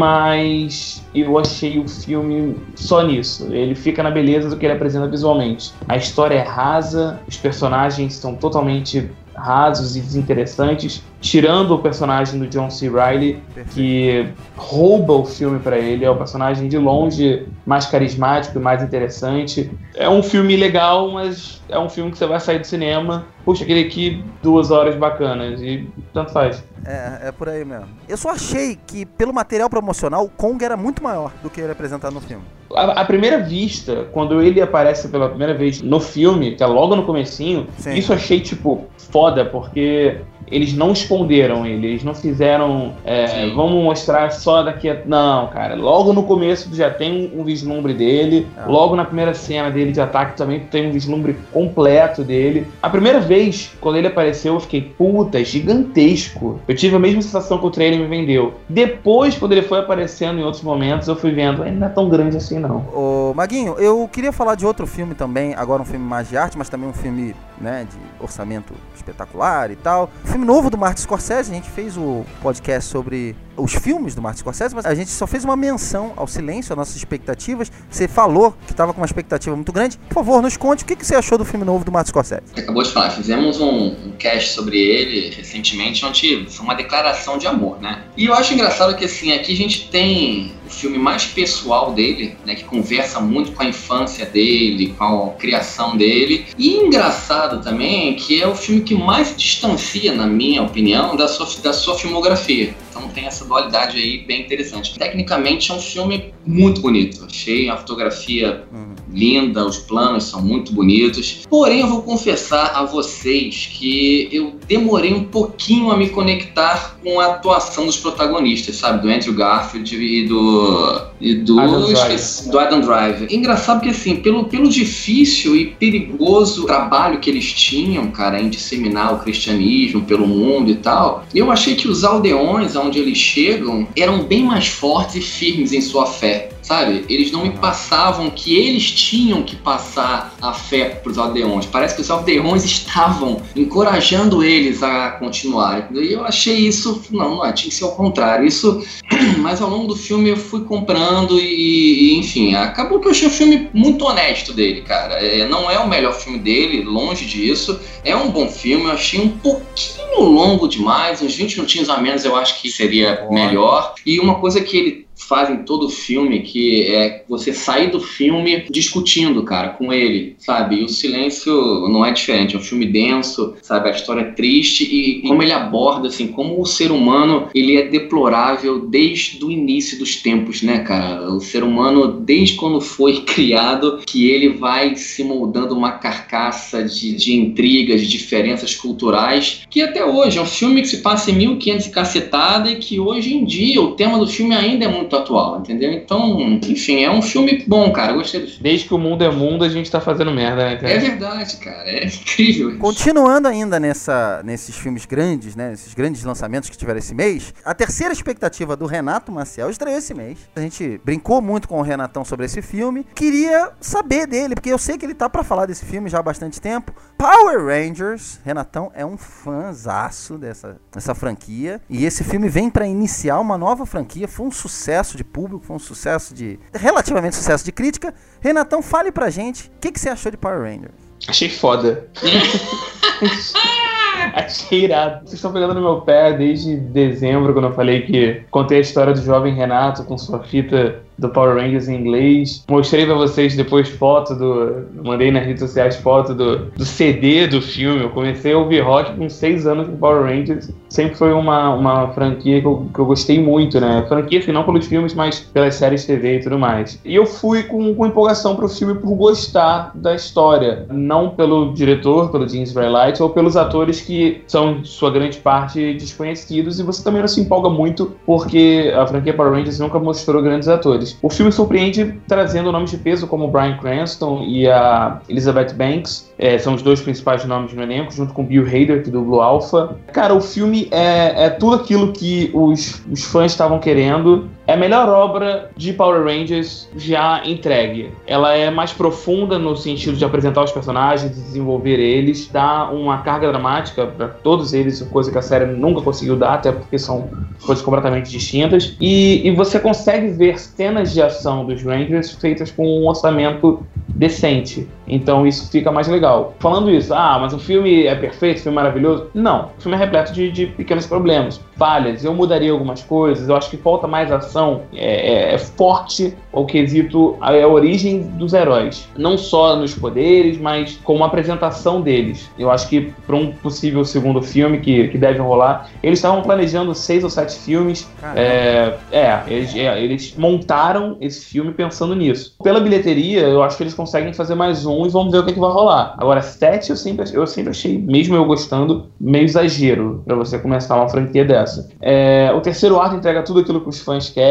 Mas eu achei o filme só nisso. Ele fica na beleza do que ele apresenta visualmente. A história é rasa, os personagens estão totalmente rasos e desinteressantes, tirando o personagem do John C. Reilly, que rouba o filme pra ele. É o personagem de longe mais carismático e mais interessante. É um filme legal, mas é um filme que você vai sair do cinema, puxa, aquele aqui 2 horas bacanas, e tanto faz. É por aí mesmo. Eu só achei que, pelo material promocional, o Kong era muito maior do que ele apresentado no filme. À primeira vista, quando ele aparece pela primeira vez no filme, que é logo no comecinho, Sim. Isso eu achei, foda, porque eles não esconderam ele, eles não fizeram, vamos mostrar só daqui a... Não, cara, logo no começo tu já tem um vislumbre dele, logo na primeira cena dele de ataque também tu tem um vislumbre completo dele. A primeira vez, quando ele apareceu, eu fiquei, puta, gigantesco. Eu tive a mesma sensação que o trailer me vendeu. Depois, quando ele foi aparecendo em outros momentos, eu fui vendo, ele não é tão grande assim não. Ô, Maguinho, eu queria falar de outro filme também, agora um filme mais de arte, mas também um filme, né, de orçamento espetacular e tal. Um filme novo do Martin Scorsese. A gente fez o podcast sobre os filmes do Martin Scorsese, mas a gente só fez uma menção ao Silêncio, às nossas expectativas. Você falou que estava com uma expectativa muito grande. Por favor, nos conte o que você achou do filme novo do Martin Scorsese. Você acabou de falar, fizemos um cast sobre ele recentemente, onde foi uma declaração de amor, né? E eu acho engraçado que, assim, aqui a gente tem o filme mais pessoal dele, né, que conversa muito com a infância dele, com a criação dele. E engraçado também que é o filme que mais se distancia, na minha opinião, da sua filmografia. Então tem essa dualidade aí bem interessante. Tecnicamente é um filme muito bonito. Achei a fotografia linda, os planos são muito bonitos. Porém, eu vou confessar a vocês que eu demorei um pouquinho a me conectar com a atuação dos protagonistas, sabe? Do Andrew Garfield e do Adam Driver. Engraçado que, assim, pelo difícil e perigoso trabalho que eles tinham, cara, em disseminar o cristianismo pelo mundo e tal, eu achei que os aldeões, onde eles chegam, eram bem mais fortes e firmes em sua fé. Sabe? Eles não me passavam que eles tinham que passar a fé para os aldeões. Parece que os aldeões estavam encorajando eles a continuar. E eu achei isso... Não, tinha que ser ao contrário. Isso... Mas ao longo do filme eu fui comprando e enfim, acabou que eu achei o filme muito honesto dele, cara. Não é o melhor filme dele, longe disso. É um bom filme, eu achei um pouquinho longo demais. Uns 20 minutinhos a menos eu acho que seria melhor. E uma coisa que ele faz em todo o filme, que é você sair do filme discutindo, cara, com ele, sabe? E o Silêncio não é diferente, é um filme denso, sabe? A história é triste e como ele aborda, assim, como o ser humano, ele é deplorável desde o início dos tempos, né, cara? O ser humano, desde quando foi criado, que ele vai se moldando uma carcaça de intrigas, de diferenças culturais, que até hoje é um filme que se passa em 1500 e cacetada e que hoje em dia o tema do filme ainda é muito atual, entendeu? Então, enfim, é um filme bom, cara, eu gostei do filme. Desde que o mundo é mundo, a gente tá fazendo merda, né, cara? É verdade, cara, é incrível isso. Continuando ainda nesses filmes grandes, né, esses grandes lançamentos que tiveram esse mês, a terceira expectativa do Renato Maciel estreou esse mês. A gente brincou muito com o Renatão sobre esse filme, queria saber dele, porque eu sei que ele tá pra falar desse filme já há bastante tempo. Power Rangers, Renatão é um fãzaço dessa franquia, e esse filme vem pra iniciar uma nova franquia, foi um sucesso de público, foi um sucesso relativamente sucesso de crítica. Renatão, fale pra gente, o que você achou de Power Rangers? Achei foda. Achei irado. Vocês estão pegando no meu pé desde dezembro, quando eu falei que contei a história do jovem Renato com sua fita do Power Rangers em inglês. Mostrei pra vocês depois mandei nas redes sociais foto do CD do filme. Eu comecei a ouvir rock com 6 anos com Power Rangers. Sempre foi uma franquia que eu gostei muito, né? Franquia, assim, não pelos filmes, mas pelas séries TV e tudo mais. E eu fui com empolgação pro filme por gostar da história. Não pelo diretor, pelo James Verlight, ou pelos atores que são, sua grande parte, desconhecidos. E você também não se empolga muito porque a franquia Power Rangers nunca mostrou grandes atores. O filme surpreende trazendo nomes de peso como Bryan Cranston e a Elizabeth Banks. São os 2 principais nomes no elenco, junto com Bill Hader, que dubla o Alpha. Cara, o filme é tudo aquilo que os fãs estavam querendo. É a melhor obra de Power Rangers já entregue. Ela é mais profunda no sentido de apresentar os personagens, de desenvolver eles, dá uma carga dramática para todos eles, coisa que a série nunca conseguiu dar, até porque são coisas completamente distintas. E você consegue ver cenas de ação dos Rangers feitas com um orçamento decente. Então isso fica mais legal. Falando isso, mas o filme é perfeito, o filme é maravilhoso? Não. O filme é repleto de pequenos problemas, falhas. Eu mudaria algumas coisas. Eu acho que falta mais ação. É forte o quesito, a origem dos heróis. Não só nos poderes, mas como a apresentação deles. Eu acho que para um possível segundo filme que deve rolar, eles estavam planejando 6 ou 7 filmes. Eles montaram esse filme pensando nisso. Pela bilheteria, eu acho que eles conseguem fazer mais um e vamos ver o que vai rolar. Agora, 7 eu sempre achei, mesmo eu gostando, meio exagero para você começar uma franquia dessa. O terceiro ato entrega tudo aquilo que os fãs querem.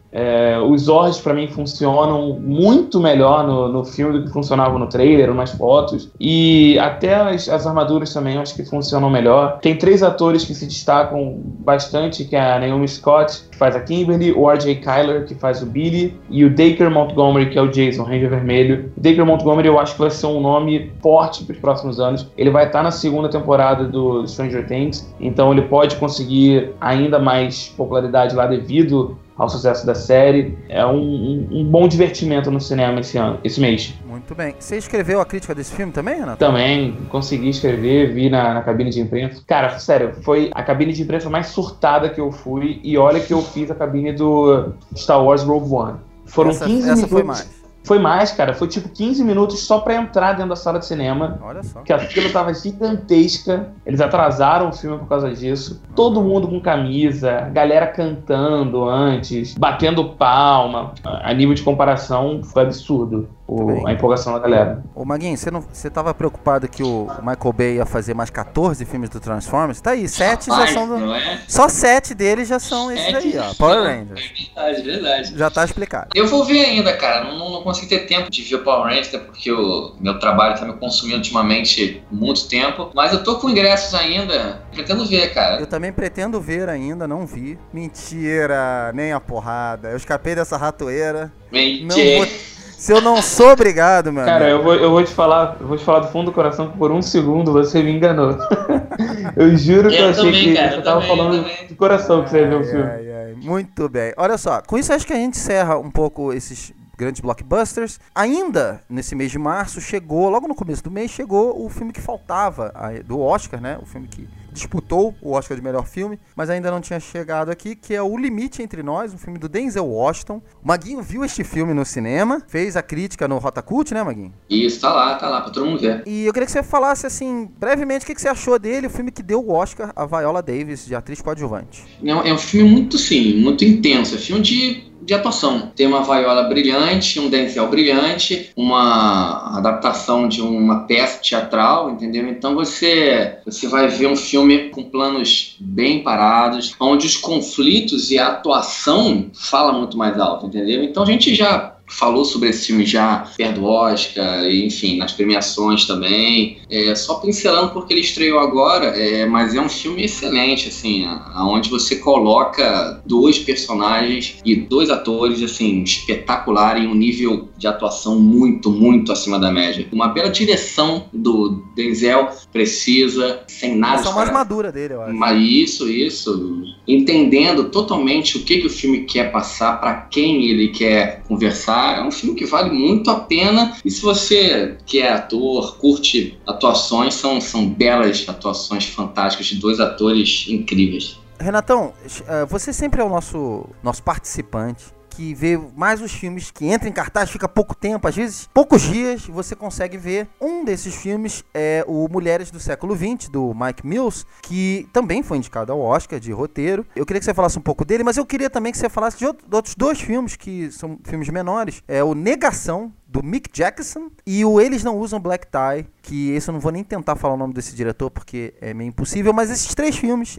Os Zords pra mim funcionam muito melhor no filme do que funcionavam no trailer ou nas fotos, e até as armaduras também eu acho que funcionam melhor. Tem 3 atores que se destacam bastante, que é a Naomi Scott, que faz a Kimberly, o R.J. Kyler, que faz o Billy, e o Dacre Montgomery, que é o Jason, Ranger Vermelho. O Dacre Montgomery eu acho que vai ser um nome forte para os próximos anos. Ele vai estar na 2ª temporada do Stranger Things, então ele pode conseguir ainda mais popularidade lá devido ao sucesso da série. É um bom divertimento no cinema esse mês. Muito bem. Você escreveu a crítica desse filme também, Renato? Também, consegui escrever, vi na cabine de imprensa. Cara, sério, foi a cabine de imprensa mais surtada que eu fui, e olha que eu fiz a cabine do Star Wars Rogue One. Foram 15 minutos. Foi mais. Foi mais, cara. Foi tipo 15 minutos só pra entrar dentro da sala de cinema. Olha só. Que a fila tava gigantesca. Eles atrasaram o filme por causa disso. Todo mundo com camisa, galera cantando antes, batendo palma. A nível de comparação, foi absurdo a empolgação da galera. Ô Maguinho, você tava preocupado que o Michael Bay ia fazer mais 14 filmes do Transformers? Tá aí, 7 já são... Só 7 deles já são esses aí, ó. Power Rangers. Verdade. Já tá explicado. Eu vou ver ainda, cara. Não consegui ter tempo de ver o Power Rangers, porque o meu trabalho tá me consumindo ultimamente muito tempo. Mas eu tô com ingressos ainda. Pretendo ver, cara. Eu também pretendo ver ainda, não vi. Mentira, nem a porrada. Eu escapei dessa ratoeira. Mentira. Se eu não sou obrigado, meu cara, amigo. eu vou te falar do fundo do coração que por um segundo você me enganou. Eu juro que eu achei também, que você tava falando do coração que você ia ver o filme. Muito bem. Olha só, com isso acho que a gente encerra um pouco esses grandes blockbusters. Ainda nesse mês de março logo no começo do mês, chegou o filme que faltava do Oscar, né? O filme que disputou o Oscar de melhor filme, mas ainda não tinha chegado aqui, que é O Limite Entre Nós, um filme do Denzel Washington. O Maguinho viu este filme no cinema, fez a crítica no Rota Cult, né, Maguinho? Isso, tá lá, pra todo mundo ver. E eu queria que você falasse, assim, brevemente, o que você achou dele, o filme que deu o Oscar a Viola Davis, de atriz coadjuvante. É um filme muito intenso, é filme de atuação. Tem uma Viola brilhante, um Denzel brilhante, uma adaptação de uma peça teatral, entendeu? Então você vai ver um filme com planos bem parados, onde os conflitos e a atuação falam muito mais alto, entendeu? Então a gente já falou sobre esse filme já perto do Oscar, enfim, nas premiações também. Só pincelando porque ele estreou agora, mas é um filme excelente, assim, onde você coloca 2 personagens e 2 atores, assim, espetaculares, em um nível de atuação muito, muito acima da média. Uma bela direção do Denzel, precisa, sem nada... A mais madura dele, eu acho. Mas isso, entendendo totalmente o que o filme quer passar, para quem ele quer conversar, tá? É um filme que vale muito a pena. E se você que é ator, curte atuações, são belas atuações fantásticas de 2 atores incríveis. Renatão, você sempre é o nosso participante que vê mais os filmes que entram em cartaz, fica pouco tempo, às vezes poucos dias, você consegue ver. Um desses filmes é o Mulheres do Século XX, do Mike Mills, que também foi indicado ao Oscar de roteiro. Eu queria que você falasse um pouco dele, mas eu queria também que você falasse de outros 2 filmes que são filmes menores. É o Negação, do Mick Jackson, e o Eles Não Usam Black Tie, que esse eu não vou nem tentar falar o nome desse diretor, porque é meio impossível, mas esses 3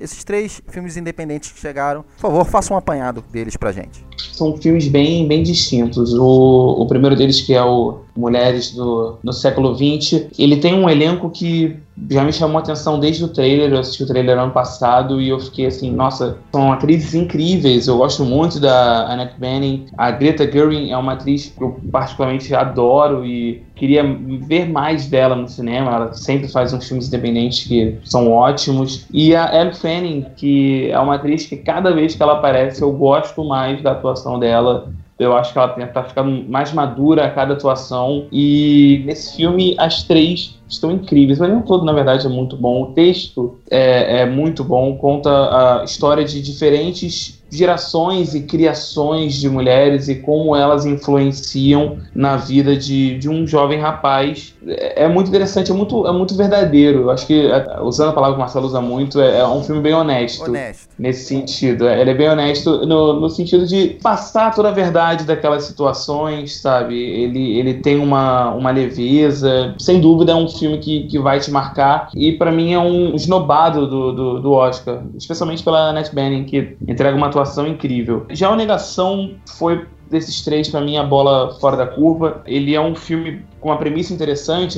filmes independentes que chegaram, por favor, faça um apanhado deles pra gente. São filmes bem, bem distintos. O primeiro deles, que é o Mulheres no Século XX, ele tem um elenco que já me chamou a atenção desde o trailer. Eu assisti o trailer ano passado e eu fiquei assim, nossa, são atrizes incríveis. Eu gosto muito da Annette Bening. A Greta Gerwig é uma atriz que eu particularmente adoro e queria ver mais dela no cinema. Ela sempre faz uns filmes independentes que são ótimos. E a Elle Fanning, que é uma atriz que cada vez que ela aparece eu gosto mais da atuação dela. Eu acho que ela tá ficando mais madura a cada atuação. E nesse filme, as 3 estão incríveis. O elenco todo, na verdade, é muito bom. O texto é muito bom. Conta a história de diferentes gerações e criações de mulheres e como elas influenciam na vida de um jovem rapaz. É muito interessante, é muito verdadeiro. Eu acho que, usando a palavra que o Marcelo usa muito, é um filme bem honesto. Nesse sentido. Ele é bem honesto no sentido de passar toda a verdade daquelas situações, sabe? Ele tem uma leveza. Sem dúvida é um filme que vai te marcar, e pra mim é um esnobado do Oscar, especialmente pela Annette Bening, que entrega uma atuação incrível. Já o Negação foi, desses 3, pra mim, a bola fora da curva. Ele é um filme com uma premissa interessante.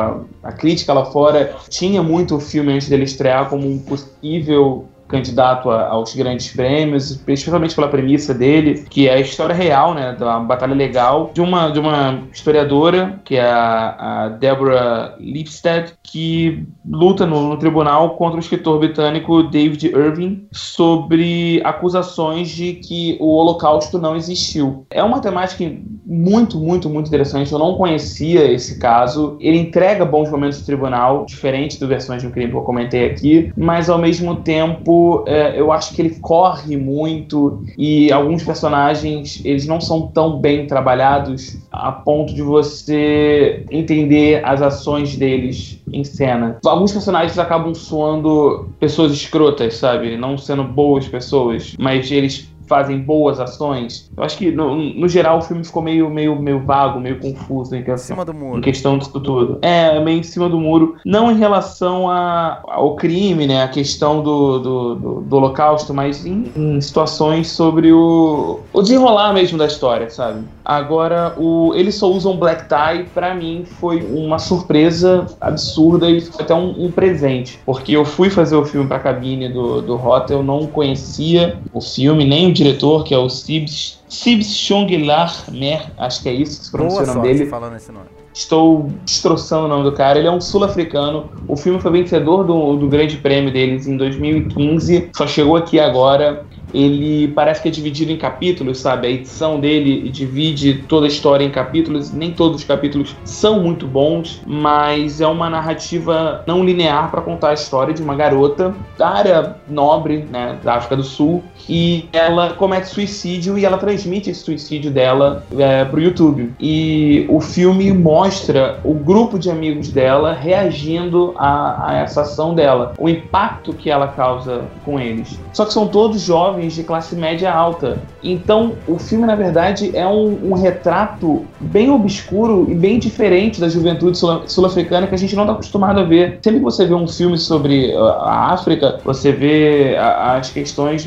A crítica lá fora tinha muito o filme antes dele estrear como um possível candidato aos grandes prêmios, especialmente pela premissa dele, que é a história real, né, da batalha legal de uma historiadora, que é a Deborah Lipstadt, que luta no tribunal contra o escritor britânico David Irving sobre acusações de que o Holocausto não existiu. É uma temática muito, muito, muito interessante. Eu não conhecia esse caso. Ele entrega bons momentos do tribunal, diferente do Versões de um Crime que eu comentei aqui, mas ao mesmo tempo eu acho que ele corre muito e alguns personagens, eles não são tão bem trabalhados a ponto de você entender as ações deles em cena. Alguns personagens acabam soando pessoas escrotas, sabe? Não sendo boas pessoas, mas eles fazem boas ações. Eu acho que, no geral, o filme ficou meio vago, meio confuso em cima do muro. Em questão disso tudo. Meio em cima do muro. Não em relação ao crime, né? A questão do Holocausto, mas em situações sobre o desenrolar mesmo da história, sabe? Agora, Eles Só Usam Black Tie, pra mim, foi uma surpresa absurda e foi até um presente. Porque eu fui fazer o filme pra cabine do Rota, eu não conhecia o filme, nem o diretor, que é o Sibs Chonglar Mer, acho que é isso que se pronuncia o nome dele. Falando esse nome. Estou destroçando o nome do cara. Ele é um sul-africano. O filme foi vencedor do grande prêmio deles em 2015. Só chegou aqui agora. Ele parece que é dividido em capítulos, sabe? A edição dele divide toda a história em capítulos. Nem todos os capítulos são muito bons, mas é uma narrativa não linear para contar a história de uma garota da área nobre, né, da África do Sul, e ela comete suicídio e ela transmite esse suicídio dela pro YouTube. E o filme mostra o grupo de amigos dela reagindo a essa ação dela, o impacto que ela causa com eles. Só que são todos jovens de classe média alta. Então, o filme, na verdade, é um retrato bem obscuro e bem diferente da juventude sul-africana que a gente não está acostumado a ver. Sempre que você vê um filme sobre a África, você vê as questões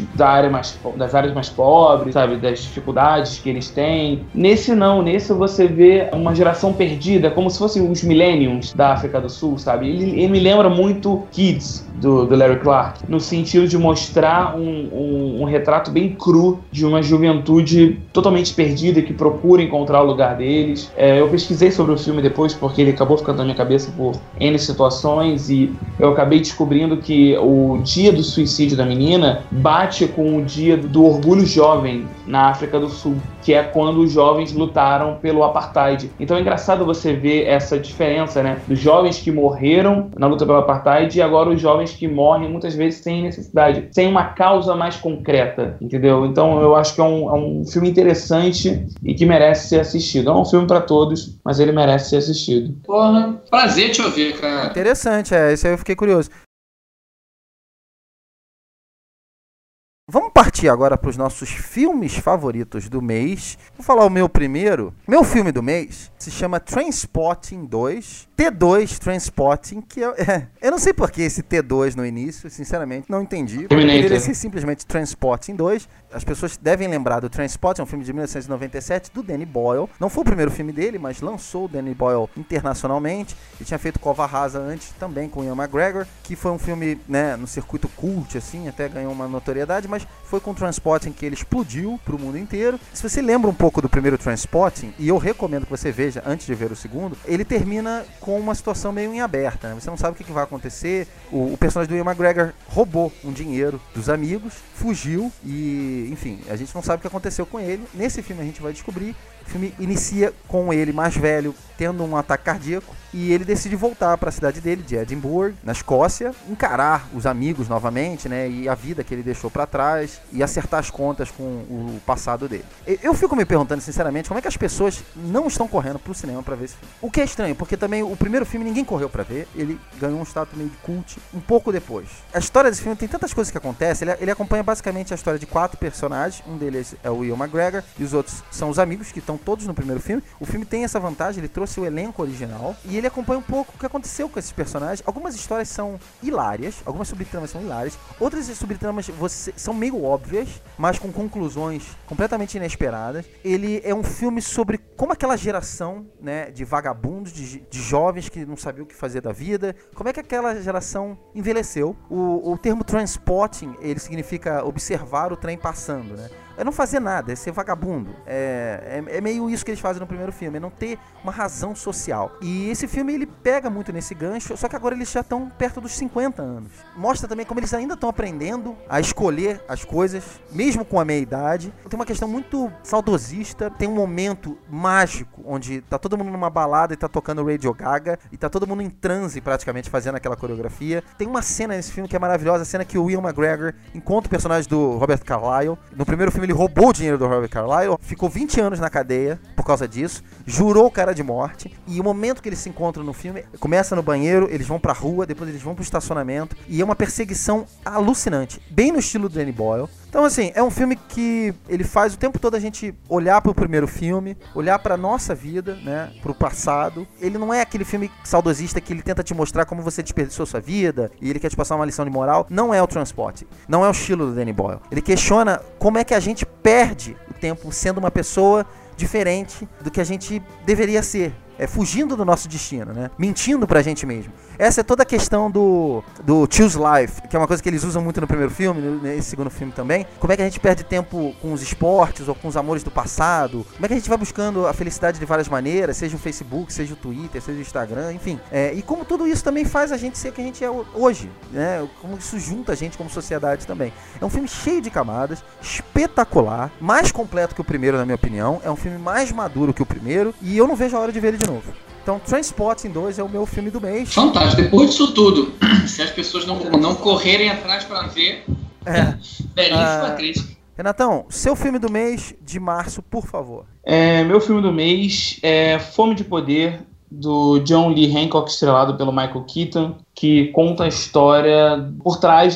das áreas mais pobres, sabe? Das dificuldades que eles têm. Nesse não. Nesse você vê uma geração perdida, como se fossem os millennials da África do Sul, sabe? Ele me lembra muito Kids, do Larry Clark, no sentido de mostrar um um retrato bem cru de uma juventude totalmente perdida que procura encontrar o lugar deles. Eu pesquisei sobre o filme depois porque ele acabou ficando na minha cabeça por N situações e eu acabei descobrindo que o dia do suicídio da menina bate com o dia do orgulho jovem na África do Sul, que é quando os jovens lutaram pelo apartheid. Então é engraçado você ver essa diferença, né, dos jovens que morreram na luta pelo apartheid e agora os jovens que morrem muitas vezes sem necessidade, sem uma causa mais concreta, entendeu? Então eu acho que é um filme interessante e que merece ser assistido. É um filme para todos, mas ele merece ser assistido. Porra, prazer te ouvir, cara. Interessante, isso aí eu fiquei curioso. Vamos partir agora para os nossos filmes favoritos do mês. Vou falar o meu primeiro. Meu filme do mês se chama Trainspotting 2. T2 Trainspotting, que eu não sei por que esse T2 no início, sinceramente, não entendi. Poderia ser simplesmente Trainspotting 2. As pessoas devem lembrar do Trainspotting, é um filme de 1997 do Danny Boyle. Não foi o primeiro filme dele, mas lançou o Danny Boyle internacionalmente. Ele tinha feito Cova Rasa antes também com Ian McGregor, que foi um filme, né, no circuito cult, assim, até ganhou uma notoriedade, mas foi com o Trainspotting que ele explodiu pro mundo inteiro. Se você lembra um pouco do primeiro Trainspotting, e eu recomendo que você veja antes de ver o segundo, ele termina com uma situação meio em aberta, né? Você não sabe o que vai acontecer. O personagem do Ian McGregor roubou um dinheiro dos amigos, fugiu e, enfim, a gente não sabe o que aconteceu com ele. Nesse filme a gente vai descobrir. O filme inicia com ele mais velho tendo um ataque cardíaco e ele decide voltar para a cidade dele, de Edinburgh, na Escócia, encarar os amigos novamente, né, e a vida que ele deixou para trás e acertar as contas com o passado dele. Eu fico me perguntando, sinceramente, como é que as pessoas não estão correndo pro cinema para ver esse filme. O que é estranho, porque também o primeiro filme ninguém correu para ver, ele ganhou um status meio de cult um pouco depois. A história desse filme tem tantas coisas que acontecem, ele acompanha basicamente a história de 4 personagens, um deles é o Ian McGregor e os outros são os amigos que estão todos no primeiro filme. O filme tem essa vantagem, ele trouxe o elenco original e ele acompanha um pouco o que aconteceu com esses personagens. Algumas histórias são hilárias, algumas subtramas são hilárias, outras subtramas são meio óbvias, mas com conclusões completamente inesperadas. Ele é um filme sobre como aquela geração, né, de vagabundos, de jovens que não sabiam o que fazer da vida, como é que aquela geração envelheceu. O termo Trainspotting, ele significa observar o trem passando, né? É não fazer nada, é ser vagabundo. É meio isso que eles fazem no primeiro filme, é não ter uma razão social. E esse filme, ele pega muito nesse gancho, só que agora eles já estão perto dos 50 anos. Mostra também como eles ainda estão aprendendo a escolher as coisas, mesmo com a meia-idade. Tem uma questão muito saudosista, tem um momento mágico, onde tá todo mundo numa balada e tá tocando Radio Gaga, e tá todo mundo em transe praticamente fazendo aquela coreografia. Tem uma cena nesse filme que é maravilhosa, a cena que o Ian McGregor encontra o personagem do Robert Carlyle. No primeiro filme ele roubou o dinheiro do Robert Carlyle, ficou 20 anos na cadeia por causa disso, jurou o cara de morte, e o momento que eles se encontram no filme, começa no banheiro, eles vão pra rua, depois eles vão pro estacionamento, e é uma perseguição alucinante, bem no estilo do Danny Boyle. Então, assim, é um filme que ele faz o tempo todo a gente olhar pro primeiro filme, olhar pra nossa vida, né, pro passado. Ele não é aquele filme saudosista que ele tenta te mostrar como você desperdiçou sua vida e ele quer te passar uma lição de moral. Não é o Trainspotting, não é o estilo do Danny Boyle. Ele questiona como é que a gente perde o tempo sendo uma pessoa diferente do que a gente deveria ser. Fugindo do nosso destino, né? Mentindo pra gente mesmo. Essa é toda a questão do Choose Life, que é uma coisa que eles usam muito no primeiro filme, nesse segundo filme também. Como é que a gente perde tempo com os esportes ou com os amores do passado? Como é que a gente vai buscando a felicidade de várias maneiras, seja o Facebook, seja o Twitter, seja o Instagram, enfim. E como tudo isso também faz a gente ser o que a gente é hoje, né? Como isso junta a gente como sociedade também. É um filme cheio de camadas, espetacular, mais completo que o primeiro, na minha opinião. É um filme mais maduro que o primeiro e eu não vejo a hora de ver ele de novo. Então, Trainspotting 2 é o meu filme do mês. Fantástico. Depois disso tudo, se as pessoas não correrem atrás para ver, belíssima crítica. Renatão, seu filme do mês de março, por favor. Meu filme do mês é Fome de Poder, do John Lee Hancock, estrelado pelo Michael Keaton, que conta a história por trás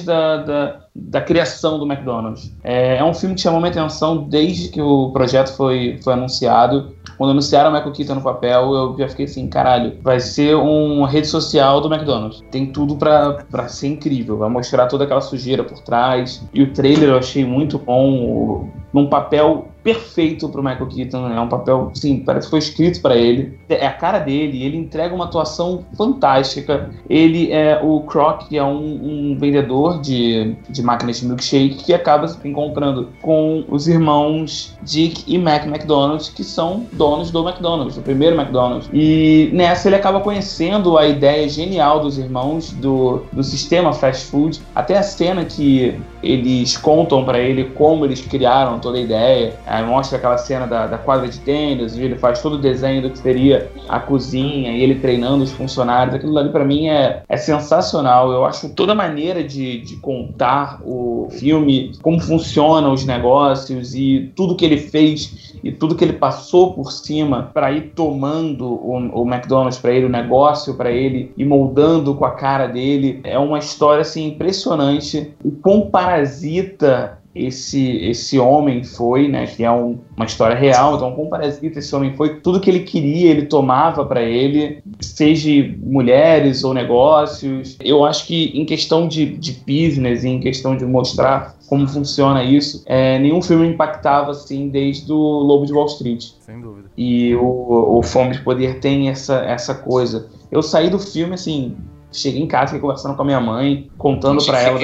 da criação do McDonald's. É um filme que chamou minha atenção desde que o projeto foi anunciado. Quando anunciaram o Michael Keaton no papel, eu já fiquei assim, caralho, vai ser uma rede social do McDonald's. Tem tudo pra ser incrível, vai mostrar toda aquela sujeira por trás. E o trailer eu achei muito bom, num papel perfeito pro Michael Keaton, é um papel, sim, parece que foi escrito pra ele, é a cara dele, ele entrega uma atuação fantástica. Ele é o Croc, que é um vendedor de máquinas de milkshake, que acaba se encontrando com os irmãos Dick e Mac McDonald, que são donos do McDonald's, do primeiro McDonald's. E nessa ele acaba conhecendo a ideia genial dos irmãos do sistema fast food, até a cena que eles contam pra ele como eles criaram toda a ideia. Aí mostra aquela cena da quadra de tênis, onde ele faz todo o desenho do que seria a cozinha e ele treinando os funcionários. Aquilo ali pra mim é sensacional. Eu acho toda a maneira de contar o filme, como funcionam os negócios e tudo que ele fez e tudo que ele passou por cima para ir tomando o McDonald's para ele, o negócio para ele, e moldando com a cara dele. É uma história assim impressionante. O quão parasita esse homem foi, né, que é uma história real. Então, como parasita esse homem foi, tudo que ele queria, ele tomava pra ele, seja mulheres ou negócios. Eu acho que em questão de business, em questão de mostrar como funciona isso, nenhum filme impactava assim desde o Lobo de Wall Street. Sem dúvida. E o Fome de Poder tem essa coisa. Eu saí do filme assim, cheguei em casa, fiquei conversando com a minha mãe, contando pra ela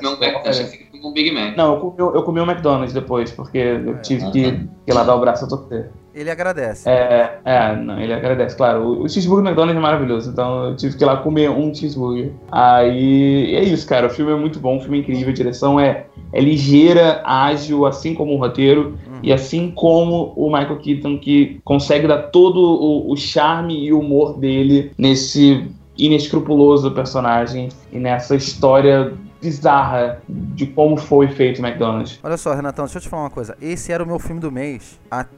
um Big Mac. Não, eu comi um McDonald's depois, porque eu tive que ir lá dar o braço a torcer. Ele agradece. Não, ele agradece, claro. O cheeseburger do McDonald's é maravilhoso, então eu tive que ir lá comer um cheeseburger. Aí, é isso, cara, o filme é muito bom, o filme é incrível, a direção é ligeira, ágil, assim como o roteiro, e assim como o Michael Keaton, que consegue dar todo o charme e o humor dele nesse inescrupuloso personagem e nessa história bizarra de como foi feito o McDonald's. Olha só, Renatão, deixa eu te falar uma coisa. Esse era o meu filme do mês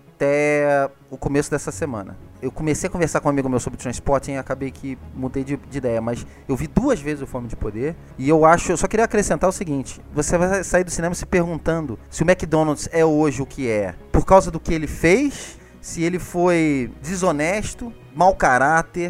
até o começo dessa semana. Eu comecei a conversar com um amigo meu sobre Trainspotting e acabei que mudei de ideia, mas eu vi 2 vezes o Fome de Poder e eu só queria acrescentar o seguinte: você vai sair do cinema se perguntando se o McDonald's é hoje o que é por causa do que ele fez, se ele foi desonesto, mau caráter,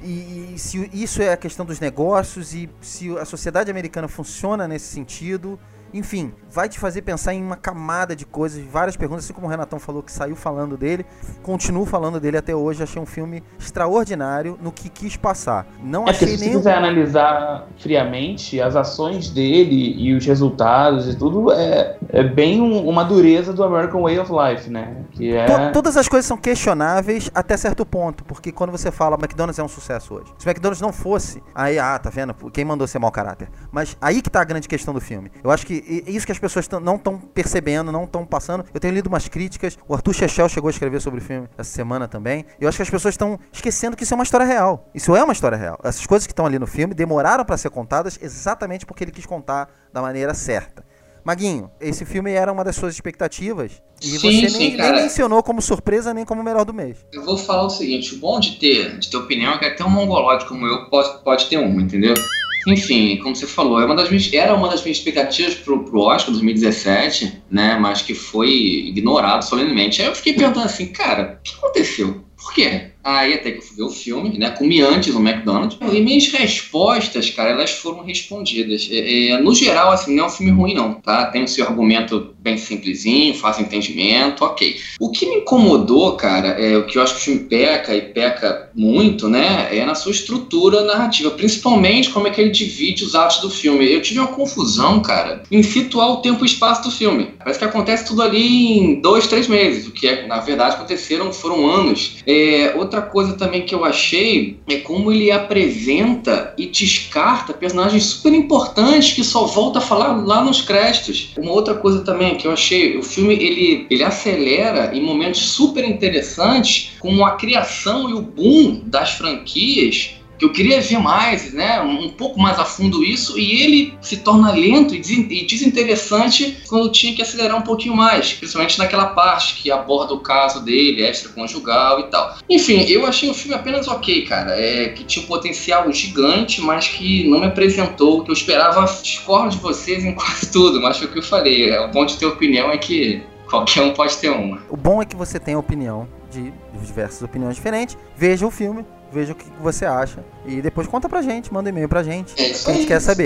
e se isso é a questão dos negócios e se a sociedade americana funciona nesse sentido. Enfim, vai te fazer pensar em uma camada de coisas, várias perguntas, assim como o Renatão falou que saiu falando dele, continuo falando dele até hoje. Achei um filme extraordinário no que quis passar. Não achei se quiser analisar friamente as ações dele e os resultados e tudo, é bem uma dureza do American Way of Life, né? Que todas as coisas são questionáveis até certo ponto, porque quando você fala McDonald's é um sucesso hoje. Se o McDonald's não fosse, aí, tá vendo? Quem mandou ser mau caráter? Mas aí que tá a grande questão do filme. Eu acho que isso que as pessoas não estão percebendo, não estão passando. Eu tenho lido umas críticas, o Arthur Chechel chegou a escrever sobre o filme essa semana também. Eu acho que as pessoas estão esquecendo que isso é uma história real. Isso é uma história real. Essas coisas que estão ali no filme demoraram para ser contadas exatamente porque ele quis contar da maneira certa. Maguinho, esse filme era uma das suas expectativas e você nem mencionou como surpresa nem como melhor do mês. Eu vou falar o seguinte: o bom de ter opinião é que até um mongolóide como eu pode ter uma, entendeu? Enfim, como você falou, era uma das minhas expectativas pro Oscar 2017, né, mas que foi ignorado solenemente. Aí eu fiquei perguntando assim, cara, o que aconteceu? Por quê? Aí até que eu fui ver o filme, né, comi antes no McDonald's, e minhas respostas, cara, elas foram respondidas. No geral, assim, não é um filme ruim não, tá? Tem o seu argumento bem simplesinho, fácil entendimento, ok. O que me incomodou, cara, o que eu acho que o filme peca muito, né, é na sua estrutura narrativa, principalmente como é que ele divide os atos do filme. Eu tive uma confusão, cara, em situar o tempo e o espaço do filme. Parece que acontece tudo ali em 2, 3 meses, o que, na verdade, foram anos. Outra coisa também que eu achei é como ele apresenta e descarta personagens super importantes que só volta a falar lá nos créditos. Uma outra coisa também que eu achei, o filme ele acelera em momentos super interessantes, como a criação e o boom das franquias, que eu queria ver mais, né, um pouco mais a fundo isso, e ele se torna lento e desinteressante quando tinha que acelerar um pouquinho mais, principalmente naquela parte que aborda o caso dele, extraconjugal e tal. Enfim, eu achei o filme apenas ok, cara, que tinha um potencial gigante, mas que não me apresentou o que eu esperava. Discordo de vocês em quase tudo, mas foi o que eu falei, o bom de ter opinião é que qualquer um pode ter uma. O bom é que você tem a opinião de diversas opiniões diferentes. Veja o filme, veja o que você acha e depois conta pra gente, manda um e-mail pra gente, que a gente quer saber.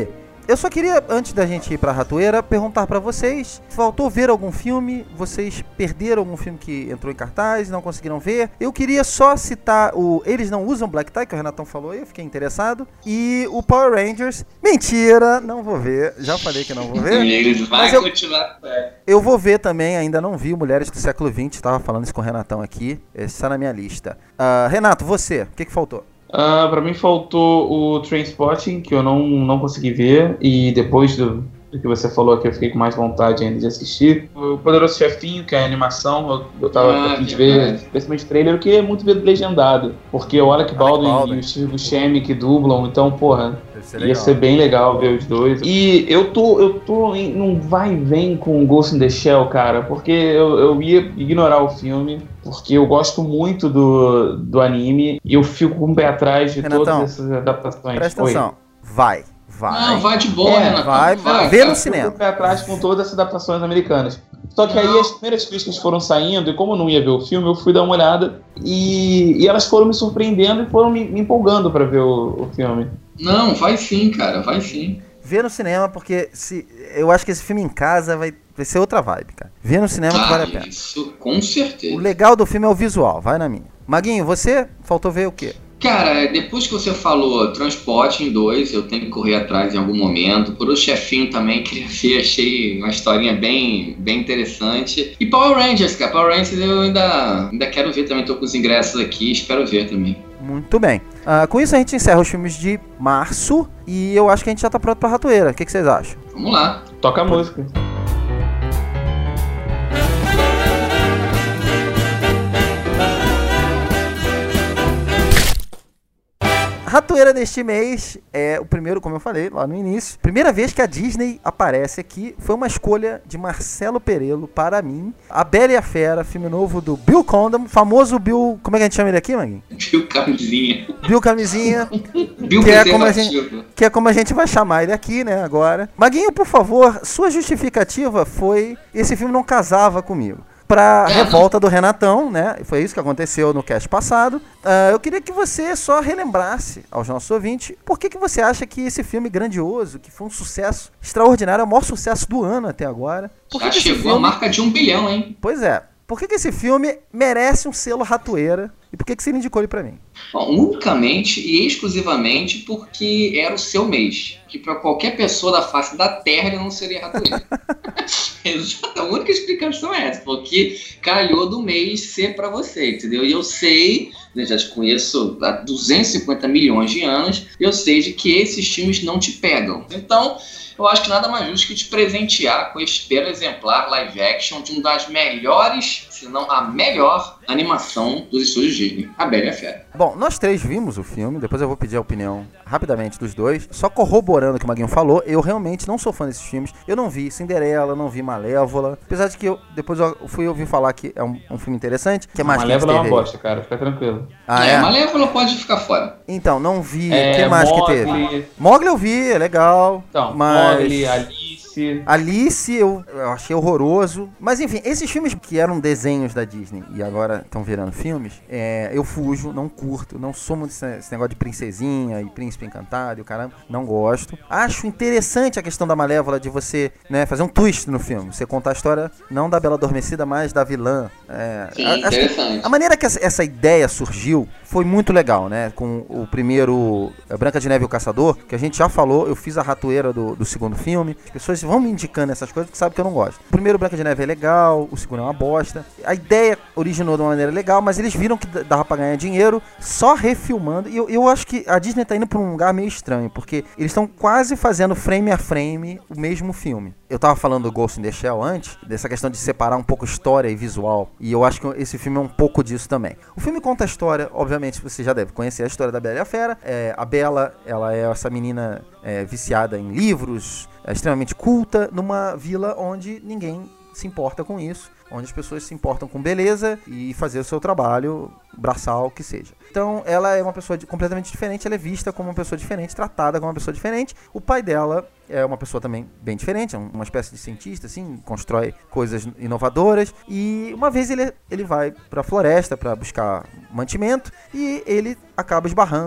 Eu só queria, antes da gente ir pra Ratoeira, perguntar pra vocês, faltou ver algum filme? Vocês perderam algum filme que entrou em cartaz, não conseguiram ver? Eu queria só citar o Eles Não Usam Black Tie, que o Renatão falou aí, eu fiquei interessado. E o Power Rangers. Mentira, não vou ver. Já falei que não vou ver. Eles vai continuar. Eu vou ver também, ainda não vi Mulheres do Século XX, tava falando isso com o Renatão aqui. Esse está na minha lista. Renato, você, o que faltou? Pra mim faltou o Trainspotting, que eu não consegui ver, e depois do que você falou aqui eu fiquei com mais vontade ainda de assistir. O Poderoso Chefinho, que é a animação, eu tava a fim de ver, especialmente o trailer, eu queria muito ver legendado, porque o Alec Baldwin e o Steve Buscemi que dublam, então, porra, ia ser bem legal ver os dois. E eu tô num vai e vem com Ghost in the Shell, cara, porque eu ia ignorar o filme, porque eu gosto muito do anime e eu fico com o pé atrás de Renatão, todas essas adaptações. Presta atenção, vai. Não, vai de boa, Renato. Vai ver no cinema. Eu fico com o pé atrás com todas essas adaptações americanas. Só que aí as primeiras críticas foram saindo, e como eu não ia ver o filme, eu fui dar uma olhada e elas foram me surpreendendo e foram me empolgando pra ver o filme. Não, vai sim, cara, vai sim. Vê no cinema, porque eu acho que esse filme em casa vai ser outra vibe, cara. Vê no cinema que vale a pena. Isso, com certeza. O legal do filme é o visual, vai na minha. Maguinho, você faltou ver o quê? Cara, depois que você falou Transporting 2, eu tenho que correr atrás em algum momento. Por o Chefinho também, queria ver, achei uma historinha bem interessante. E Power Rangers, cara, Power Rangers eu ainda quero ver também, tô com os ingressos aqui, espero ver também. Muito bem. Com isso a gente encerra os filmes de março e eu acho que a gente já tá pronto pra Ratoeira. O que vocês acham? Vamos lá. Toca a música. Ratoeira deste mês é o primeiro, como eu falei lá no início, primeira vez que a Disney aparece aqui, foi uma escolha de Marcelo Perello para mim. A Bela e a Fera, filme novo do Bill Condon, famoso Bill, como é que a gente chama ele aqui, Maguinho? Bill Camisinha. Bill Camisinha, Bill que é como a gente vai chamar ele aqui, né, agora. Maguinho, por favor, sua justificativa foi, esse filme não casava comigo. Pra revolta do Renatão, né? Foi isso que aconteceu no cast passado. Eu queria que você só relembrasse aos nossos ouvintes por que você acha que esse filme grandioso, que foi um sucesso extraordinário, é o maior sucesso do ano até agora. Já chegou a marca de 1 bilhão, hein? Pois é. Por que esse filme merece um selo Ratoeira? E por que você indicou ele pra mim? Bom, unicamente e exclusivamente porque era o seu mês. Que pra qualquer pessoa da face da Terra ele não seria Ratoeira. Exato, a única explicação é essa. Porque calhou do mês ser pra você, entendeu? E eu sei, eu já te conheço há 250 milhões de anos, eu sei de que esses filmes não te pegam. Então, eu acho que nada mais justo que te presentear com esse belo exemplar live action de uma das melhores, se não a melhor animação dos estúdios Disney, A Bela e a Fera. Bom, nós três vimos o filme, depois eu vou pedir a opinião rapidamente dos dois. Só corroborando o que o Maguinho falou, eu realmente não sou fã desses filmes. Eu não vi Cinderela, não vi Malévola. Apesar de que depois eu fui ouvir falar que é um filme interessante, que é mais Malévola é uma bosta, cara, fica tranquilo. Malévola pode ficar fora. Então, não vi. O que mais que teve? Mogli eu vi, é legal. Então, mas... Mogli, Alice eu achei horroroso. Mas enfim, esses filmes que eram desenhos da Disney e agora estão virando filmes, eu fujo, não curto, não sou muito esse negócio de princesinha e príncipe encantado e o caramba, não gosto. Acho interessante a questão da Malévola de você, né, fazer um twist no filme, você contar a história não da Bela Adormecida, mas da vilã. Sim, interessante. A maneira que essa ideia surgiu foi muito legal, né? Com o primeiro Branca de Neve e o Caçador, que a gente já falou, eu fiz a ratoeira do segundo filme. As pessoas vão me indicando essas coisas porque sabem que eu não gosto. O primeiro Branca de Neve é legal, o segundo é uma bosta. A ideia originou de uma maneira legal, mas eles viram que dava pra ganhar dinheiro só refilmando. E eu acho que a Disney tá indo pra um lugar meio estranho, porque eles estão quase fazendo frame a frame o mesmo filme. Eu tava falando do Ghost in the Shell antes, dessa questão de separar um pouco história e visual, e eu acho que esse filme é um pouco disso também. O filme conta a história, obviamente você já deve conhecer a história da Bela e a Fera. A Bela, ela é essa menina viciada em livros, extremamente culta, numa vila onde ninguém se importa com isso, onde as pessoas se importam com beleza e fazer o seu trabalho braçal, que seja. Então ela é uma pessoa completamente diferente, ela é vista como uma pessoa diferente, tratada como uma pessoa diferente. O pai dela é uma pessoa também bem diferente, é uma espécie de cientista, assim, constrói coisas inovadoras. E uma vez ele vai pra floresta para buscar mantimento e ele acaba esbarrando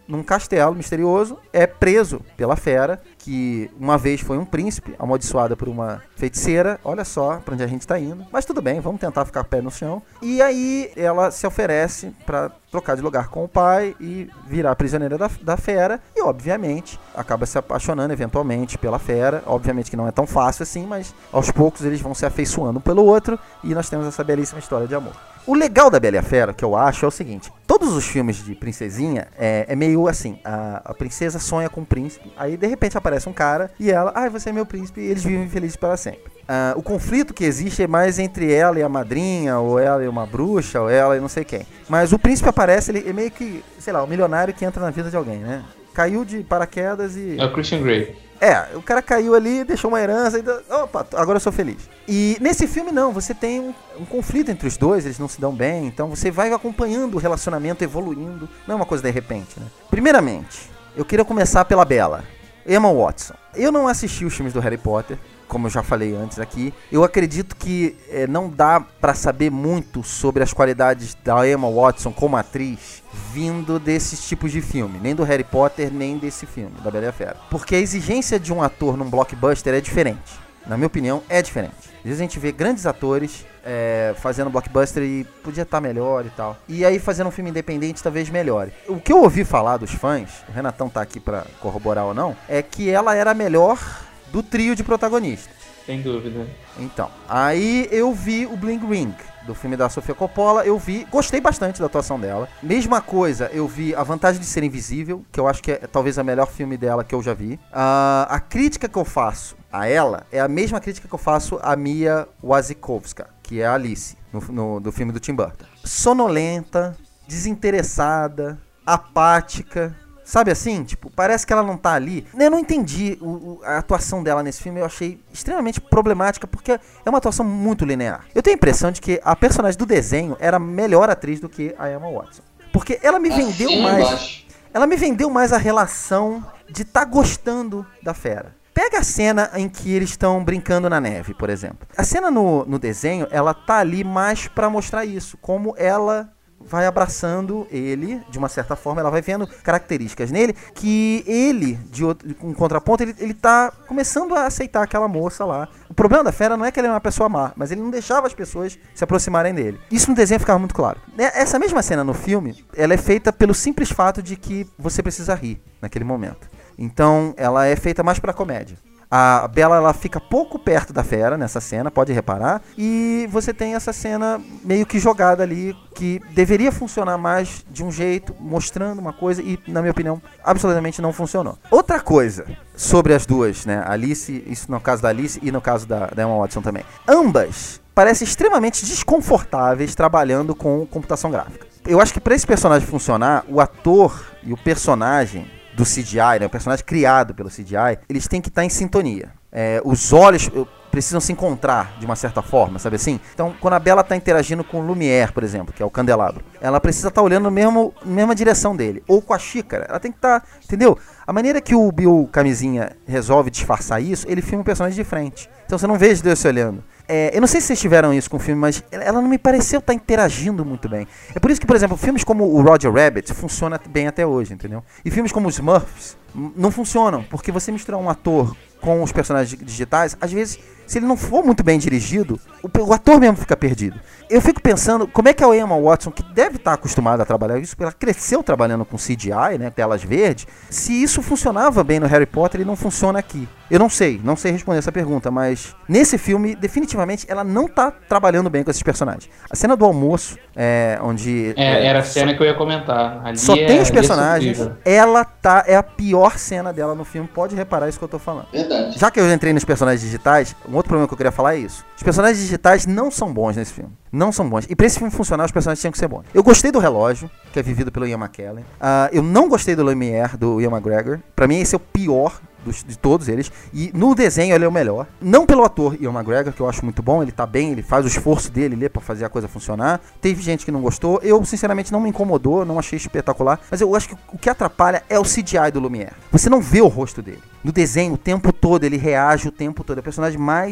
num castelo misterioso, é preso pela fera, que uma vez foi um príncipe, amaldiçoada por uma feiticeira. Olha só pra onde a gente tá indo. Mas tudo bem, vamos tentar ficar pé no chão. E aí ela se oferece pra trocar de lugar com o pai e virar prisioneira da fera. E, obviamente, acaba se apaixonando eventualmente pela fera. Obviamente que não é tão fácil assim, mas aos poucos eles vão se afeiçoando um pelo outro. E nós temos essa belíssima história de amor. O legal da Bela e a Fera, que eu acho, é o seguinte. Todos os filmes de princesinha é meio assim. A princesa sonha com o príncipe. Aí, de repente, aparece um cara e ela... você é meu príncipe. E eles vivem felizes para sempre. O conflito que existe é mais entre ela e a madrinha, ou ela e uma bruxa, ou ela e não sei quem. Mas o príncipe aparece, ele é meio que, sei lá, um milionário que entra na vida de alguém, né? Caiu de paraquedas e... É o Christian Grey. O cara caiu ali, deixou uma herança e... Opa, agora eu sou feliz. E nesse filme não, você tem um conflito entre os dois, eles não se dão bem, então você vai acompanhando o relacionamento evoluindo, não é uma coisa de repente, né? Primeiramente, eu queria começar pela Bella, Emma Watson. Eu não assisti os filmes do Harry Potter, como eu já falei antes aqui. Eu acredito que não dá pra saber muito sobre as qualidades da Emma Watson como atriz vindo desses tipos de filme, nem do Harry Potter, nem desse filme, da Bela e a Fera. Porque a exigência de um ator num blockbuster é diferente. Na minha opinião, é diferente. Às vezes a gente vê grandes atores fazendo blockbuster e podia estar melhor e tal. E aí fazendo um filme independente talvez melhore. O que eu ouvi falar dos fãs, o Renatão tá aqui pra corroborar ou não, é que ela era a melhor do trio de protagonistas. Sem dúvida. Então, aí eu vi o Bling Ring, do filme da Sofia Coppola, gostei bastante da atuação dela. Mesma coisa, eu vi A Vantagem de Ser Invisível, que eu acho que é talvez a melhor filme dela que eu já vi. A crítica que eu faço a ela é a mesma crítica que eu faço a Mia Wasikowska, que é a Alice, do filme do Tim Burton. Sonolenta, desinteressada, apática. Sabe assim? Tipo, parece que ela não tá ali. Eu não entendi a atuação dela nesse filme. Eu achei extremamente problemática, porque é uma atuação muito linear. Eu tenho a impressão de que a personagem do desenho era a melhor atriz do que a Emma Watson. Porque ela me vendeu mais... Ela me vendeu mais a relação de estar gostando da fera. Pega a cena em que eles estão brincando na neve, por exemplo. A cena no desenho, ela tá ali mais pra mostrar isso. Como ela... vai abraçando ele, de uma certa forma, ela vai vendo características nele, que ele, com contraponto, ele tá começando a aceitar aquela moça lá. O problema da fera não é que ele é uma pessoa má, mas ele não deixava as pessoas se aproximarem dele. Isso no desenho ficava muito claro. Essa mesma cena no filme, ela é feita pelo simples fato de que você precisa rir naquele momento. Então, ela é feita mais pra comédia. A Bella, ela fica pouco perto da fera nessa cena, pode reparar. E você tem essa cena meio que jogada ali, que deveria funcionar mais de um jeito, mostrando uma coisa, e, na minha opinião, absolutamente não funcionou. Outra coisa sobre as duas, né? Alice, isso no caso da Alice e no caso da Emma Watson também. Ambas parecem extremamente desconfortáveis trabalhando com computação gráfica. Eu acho que para esse personagem funcionar, o ator e o personagem do CGI, né, o personagem criado pelo CGI, eles têm que estar em sintonia. Os olhos precisam se encontrar de uma certa forma, sabe assim? Então, quando a Bella está interagindo com o Lumière, por exemplo, que é o candelabro, ela precisa estar olhando na mesma direção dele. Ou com a xícara, ela tem que estar, entendeu? A maneira que o Bill Camisinha resolve disfarçar isso, ele filma o personagem de frente. Então você não vê os dois se olhando. Eu não sei se vocês tiveram isso com o filme, mas ela não me pareceu estar interagindo muito bem. É por isso que, por exemplo, filmes como o Roger Rabbit funcionam bem até hoje, entendeu? E filmes como os Smurfs não funcionam, porque você misturar um ator com os personagens digitais, às vezes, se ele não for muito bem dirigido, o ator mesmo fica perdido. Eu fico pensando, como é que a Emma Watson, que deve estar acostumada a trabalhar isso, porque ela cresceu trabalhando com CGI, né, telas verdes, se isso funcionava bem no Harry Potter e não funciona aqui. Eu não sei responder essa pergunta, mas nesse filme, definitivamente, ela não tá trabalhando bem com esses personagens. A cena do almoço, onde... era a cena que eu ia comentar. Ali só tem os personagens, ela é a pior cena dela no filme, pode reparar isso que eu tô falando. Verdade. Já que eu entrei nos personagens digitais, um outro problema que eu queria falar é isso. Os personagens digitais não são bons nesse filme. Não são bons. E pra esse filme funcionar, os personagens tinham que ser bons. Eu gostei do relógio, que é vivido pelo Ian McKellen. Eu não gostei do Lumière, do Ian McGregor. Pra mim, esse é o pior de todos eles. E no desenho ele é o melhor. Não pelo ator Ian McGregor, que eu acho muito bom. Ele tá bem, ele faz o esforço dele ali pra fazer a coisa funcionar. Teve gente que não gostou. Eu, sinceramente, não me incomodou. Não achei espetacular. Mas eu acho que o que atrapalha é o CGI do Lumière. Você não vê o rosto dele. No desenho, o tempo todo, ele reage o tempo todo. É o personagem mais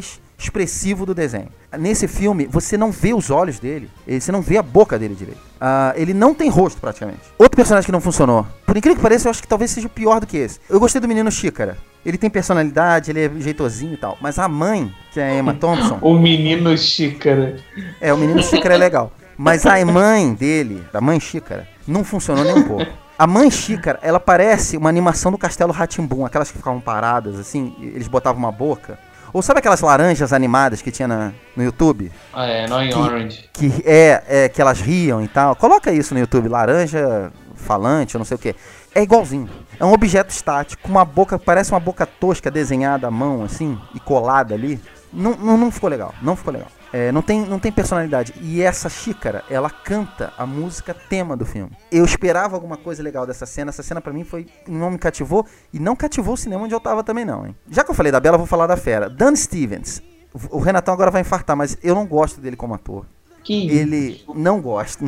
expressivo do desenho. Nesse filme, você não vê os olhos dele, você não vê a boca dele direito. Ele não tem rosto, praticamente. Outro personagem que não funcionou. Por incrível que pareça, eu acho que talvez seja pior do que esse. Eu gostei do menino Xícara. Ele tem personalidade, ele é jeitosinho e tal. Mas a mãe, que é a Emma Thompson... O menino Xícara. O menino Xícara é legal. Mas a mãe dele, a mãe Xícara, não funcionou nem um pouco. A mãe Xícara, ela parece uma animação do Castelo Rá-Tim-Bum, aquelas que ficavam paradas, assim, eles botavam uma boca. Ou sabe aquelas laranjas animadas que tinha no YouTube? Annoying Orange. Que elas riam e tal. Coloca isso no YouTube, laranja falante, eu não sei o que. É igualzinho. É um objeto estático, com uma boca, parece uma boca tosca desenhada à mão, assim, e colada ali. Não ficou legal, não ficou legal. Não tem personalidade. E essa Xícara, ela canta a música tema do filme. Eu esperava alguma coisa legal dessa cena. Essa cena pra mim não me cativou. E não cativou o cinema onde eu tava também não, hein. Já que eu falei da Bela, eu vou falar da fera. Dan Stevens. O Renatão agora vai infartar, mas eu não gosto dele como ator. Ele não gosto,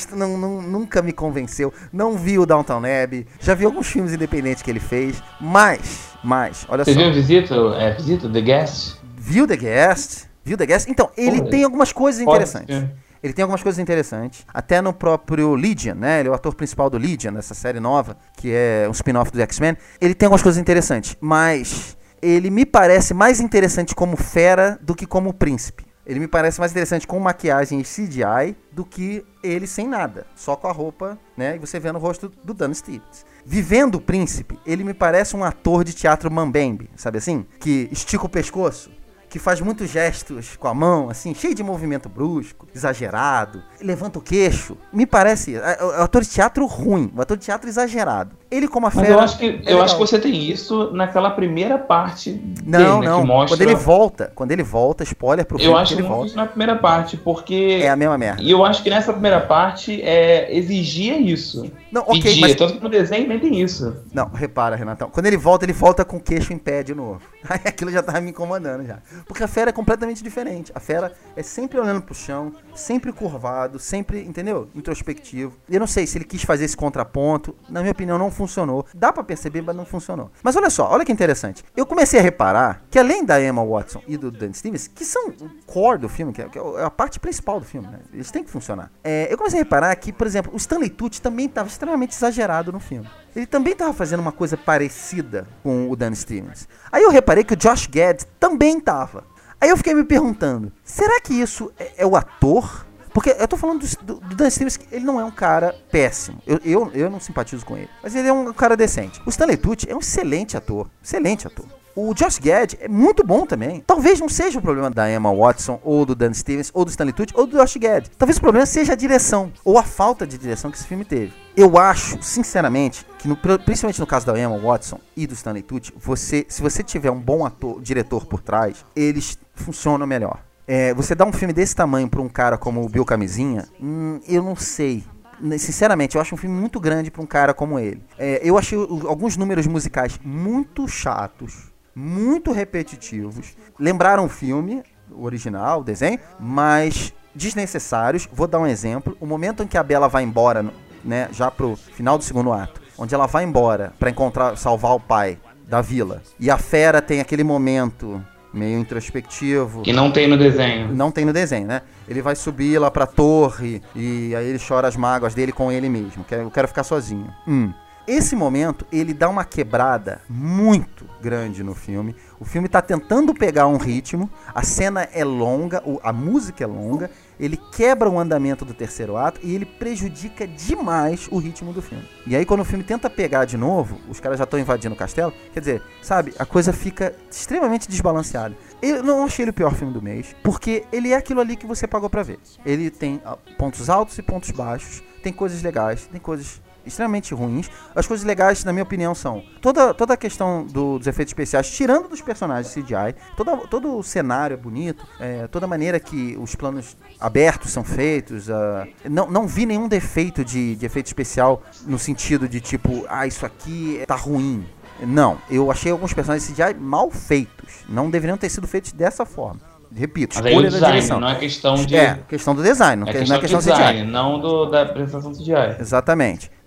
nunca me convenceu. Não vi o Downton Abbey, já vi alguns filmes independentes que ele fez, mas, olha só. Você viu Visita, The Guest? Viu The Guest? Então, ele tem algumas coisas interessantes. Ele tem algumas coisas interessantes, até no próprio Legion, né? Ele é o ator principal do Legion, nessa série nova, que é um spin-off do X-Men. Ele tem algumas coisas interessantes, mas ele me parece mais interessante como fera do que como príncipe. Ele me parece mais interessante com maquiagem e CGI do que ele sem nada, só com a roupa, né? E você vê no rosto do Dan Stevens. Vivendo o príncipe, ele me parece um ator de teatro mambembe, sabe assim? Que estica o pescoço, que faz muitos gestos com a mão, assim, cheio de movimento brusco, exagerado, levanta o queixo. Me parece um ator de teatro ruim, um ator de teatro exagerado. Ele como a fera... Mas eu acho que você tem isso naquela primeira parte dele, não, que mostra... Quando ele volta, spoiler pro filme, eu acho que ele muito volta. isso na primeira parte, porque... É a mesma merda. E eu acho que nessa primeira parte exigia isso. Não, ok, pedia, mas... tanto que no desenho nem tem isso. Não, repara, Renatão. Quando ele volta com o queixo em pé de novo. Aí aquilo já tava me incomodando já. Porque a fera é completamente diferente. A fera é sempre olhando pro chão, sempre curvado, sempre, entendeu? Introspectivo. Eu não sei se ele quis fazer esse contraponto. Na minha opinião, não funcionou. Dá pra perceber, mas não funcionou. Mas olha só, olha que interessante. Eu comecei a reparar que além da Emma Watson e do Dan Stevens, que são o core do filme, que é a parte principal do filme, né? Eles têm que funcionar. Eu comecei a reparar que, por exemplo, o Stanley Tucci também estava extremamente exagerado no filme. Ele também estava fazendo uma coisa parecida com o Dan Stevens. Aí eu reparei que o Josh Gad também estava. Aí eu fiquei me perguntando, será que isso é o ator? Porque eu tô falando do Dan Stevens, que ele não é um cara péssimo. Eu não simpatizo com ele. Mas ele é um cara decente. O Stanley Tucci é um excelente ator. Excelente ator. O Josh Gad é muito bom também. Talvez não seja o problema da Emma Watson, ou do Dan Stevens, ou do Stanley Tucci, ou do Josh Gad. Talvez o problema seja a direção, ou a falta de direção que esse filme teve. Eu acho, sinceramente, que principalmente no caso da Emma Watson e do Stanley Tucci, se você tiver um bom diretor por trás, eles funcionam melhor. Você dá um filme desse tamanho pra um cara como o Bill Camisinha, eu não sei. Sinceramente, eu acho um filme muito grande pra um cara como ele. Eu achei alguns números musicais muito chatos, muito repetitivos. Lembraram o filme, o original, o desenho, mas desnecessários. Vou dar um exemplo. O momento em que a Bela vai embora, né, já pro final do segundo ato, onde ela vai embora pra salvar o pai da vila, e a fera tem aquele momento meio introspectivo. Que não tem no desenho. Não tem no desenho, né? Ele vai subir lá pra torre e aí ele chora as mágoas dele com ele mesmo. Eu quero ficar sozinho. Esse momento, ele dá uma quebrada muito grande no filme. O filme tá tentando pegar um ritmo, a cena é longa, a música é longa, ele quebra o andamento do terceiro ato e ele prejudica demais o ritmo do filme. E aí quando o filme tenta pegar de novo, os caras já estão invadindo o castelo, quer dizer, sabe, a coisa fica extremamente desbalanceada. Eu não achei ele o pior filme do mês, porque ele é aquilo ali que você pagou pra ver. Ele tem pontos altos e pontos baixos, tem coisas legais, tem coisas extremamente ruins. As coisas legais, na minha opinião, são toda a questão dos efeitos especiais, tirando dos personagens CGI, todo o cenário é bonito, toda a maneira que os planos abertos são feitos. Não vi nenhum defeito de efeito especial no sentido de tipo, isso aqui tá ruim. Não, eu achei alguns personagens CGI mal feitos, não deveriam ter sido feitos dessa forma. Repito, mas escolha aí o design, da direção. não é questão de... questão do design, não é questão do design, CGI. não da apresentação CGI. Exatamente.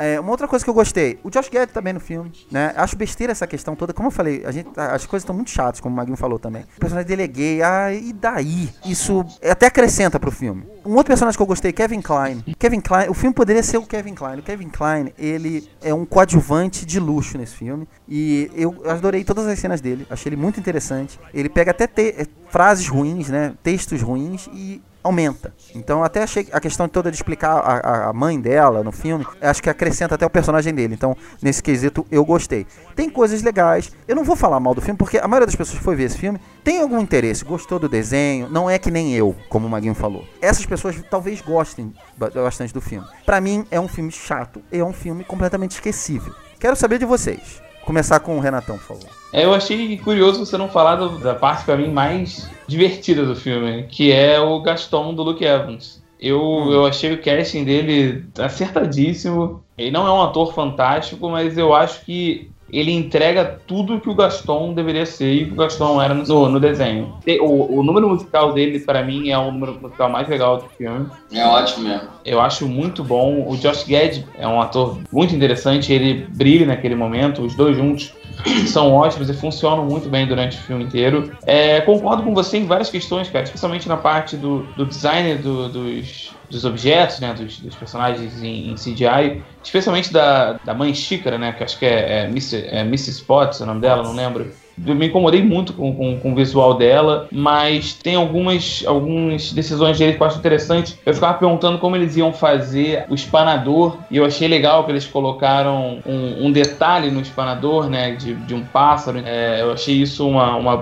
Uma outra coisa que eu gostei, o Josh Gad também no filme, né? Acho besteira essa questão toda. Como eu falei, as coisas estão muito chatas, como o Maguinho falou também. O personagem dele é gay, e daí? Isso até acrescenta pro filme. Um outro personagem que eu gostei, Kevin Kline. O filme poderia ser o Kevin Kline. O Kevin Kline, ele é um coadjuvante de luxo nesse filme. E eu adorei todas as cenas dele. Achei ele muito interessante. Ele pega até frases ruins, né? Textos ruins e aumenta. Então até achei a questão toda de explicar a mãe dela no filme, acho que acrescenta até o personagem dele. Então, nesse quesito, eu gostei. Tem coisas legais. Eu não vou falar mal do filme, porque a maioria das pessoas que foi ver esse filme tem algum interesse, gostou do desenho, não é que nem eu, como o Maguinho falou. Essas pessoas talvez gostem bastante do filme. Pra mim, é um filme chato, é um filme completamente esquecível. Quero saber de vocês. Começar com o Renatão, por favor. Eu achei curioso você não falar da parte, pra mim, mais divertida do filme, que é o Gaston do Luke Evans. Eu achei o casting dele acertadíssimo. Ele não é um ator fantástico, mas eu acho que ele entrega tudo que o Gaston deveria ser e que o Gaston era no desenho. O número musical dele, pra mim, é o número musical mais legal do filme. É ótimo mesmo. Eu acho muito bom. O Josh Gad é um ator muito interessante, ele brilha naquele momento, os dois juntos são ótimos e funcionam muito bem durante o filme inteiro. Concordo com você em várias questões, cara, especialmente na parte do design dos objetos, né, dos personagens em CGI, especialmente da mãe Xícara, né, que acho que é Mrs. Potts, o nome dela, não lembro. Eu me incomodei muito com o visual dela, mas tem algumas decisões dele que eu acho interessante. Eu ficava perguntando como eles iam fazer o espanador, e eu achei legal que eles colocaram um detalhe no espanador, né, de um pássaro. Eu achei isso uma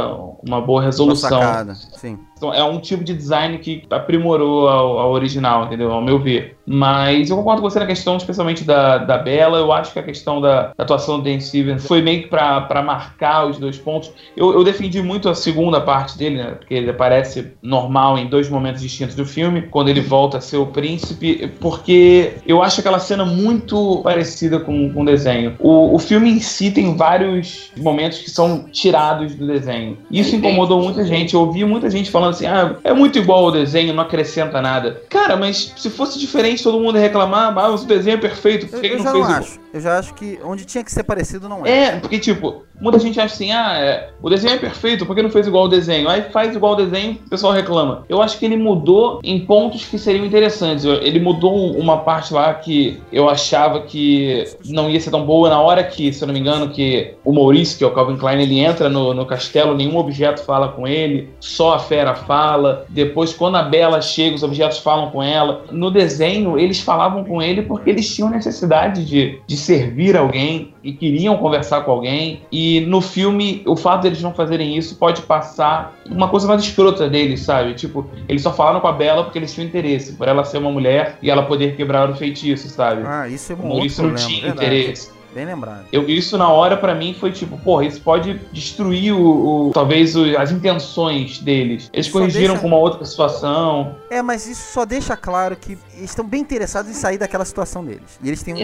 boa resolução. Uma sacada, sim. Então, é um tipo de design que aprimorou ao original, entendeu? Ao meu ver. Mas eu concordo com você na questão, especialmente da Bella. Eu acho que a questão da atuação do Dan Stevens foi meio que pra marcar os dois pontos. Eu defendi muito a segunda parte dele, né? Porque ele aparece normal em dois momentos distintos do filme, quando ele volta a ser o príncipe, porque eu acho aquela cena muito parecida com o desenho. O filme em si tem vários momentos que são tirados do desenho. Isso incomodou muita gente. Eu ouvi muita gente falando assim, é muito igual ao desenho, não acrescenta nada. Cara, mas se fosse diferente, todo mundo ia reclamar, o desenho é perfeito, por que não fez igual? Eu já acho que onde tinha que ser parecido não é. Porque tipo, muita gente acha assim, o desenho é perfeito, por que não fez igual ao desenho? Aí faz igual ao desenho, o pessoal reclama. Eu acho que ele mudou em pontos que seriam interessantes. Ele mudou uma parte lá que eu achava que não ia ser tão boa, na hora que, se eu não me engano, que o Maurice, que é o Calvin Klein, ele entra no castelo, nenhum objeto fala com ele, só a fera fala. Depois, quando a Bella chega, os objetos falam com ela. No desenho, eles falavam com ele porque eles tinham necessidade de servir alguém e queriam conversar com alguém. E no filme, o fato deles não fazerem isso pode passar uma coisa mais escrota deles, sabe? Tipo, eles só falaram com a Bella porque eles tinham interesse, por ela ser uma mulher e ela poder quebrar o feitiço, sabe? Isso é um outro problema, isso não tinha interesse. Bem lembrado. Isso na hora, pra mim, foi tipo, isso pode destruir talvez as intenções deles. Eles corrigiram com uma outra situação. Mas isso só deixa claro que eles estão bem interessados em sair daquela situação deles. E eles têm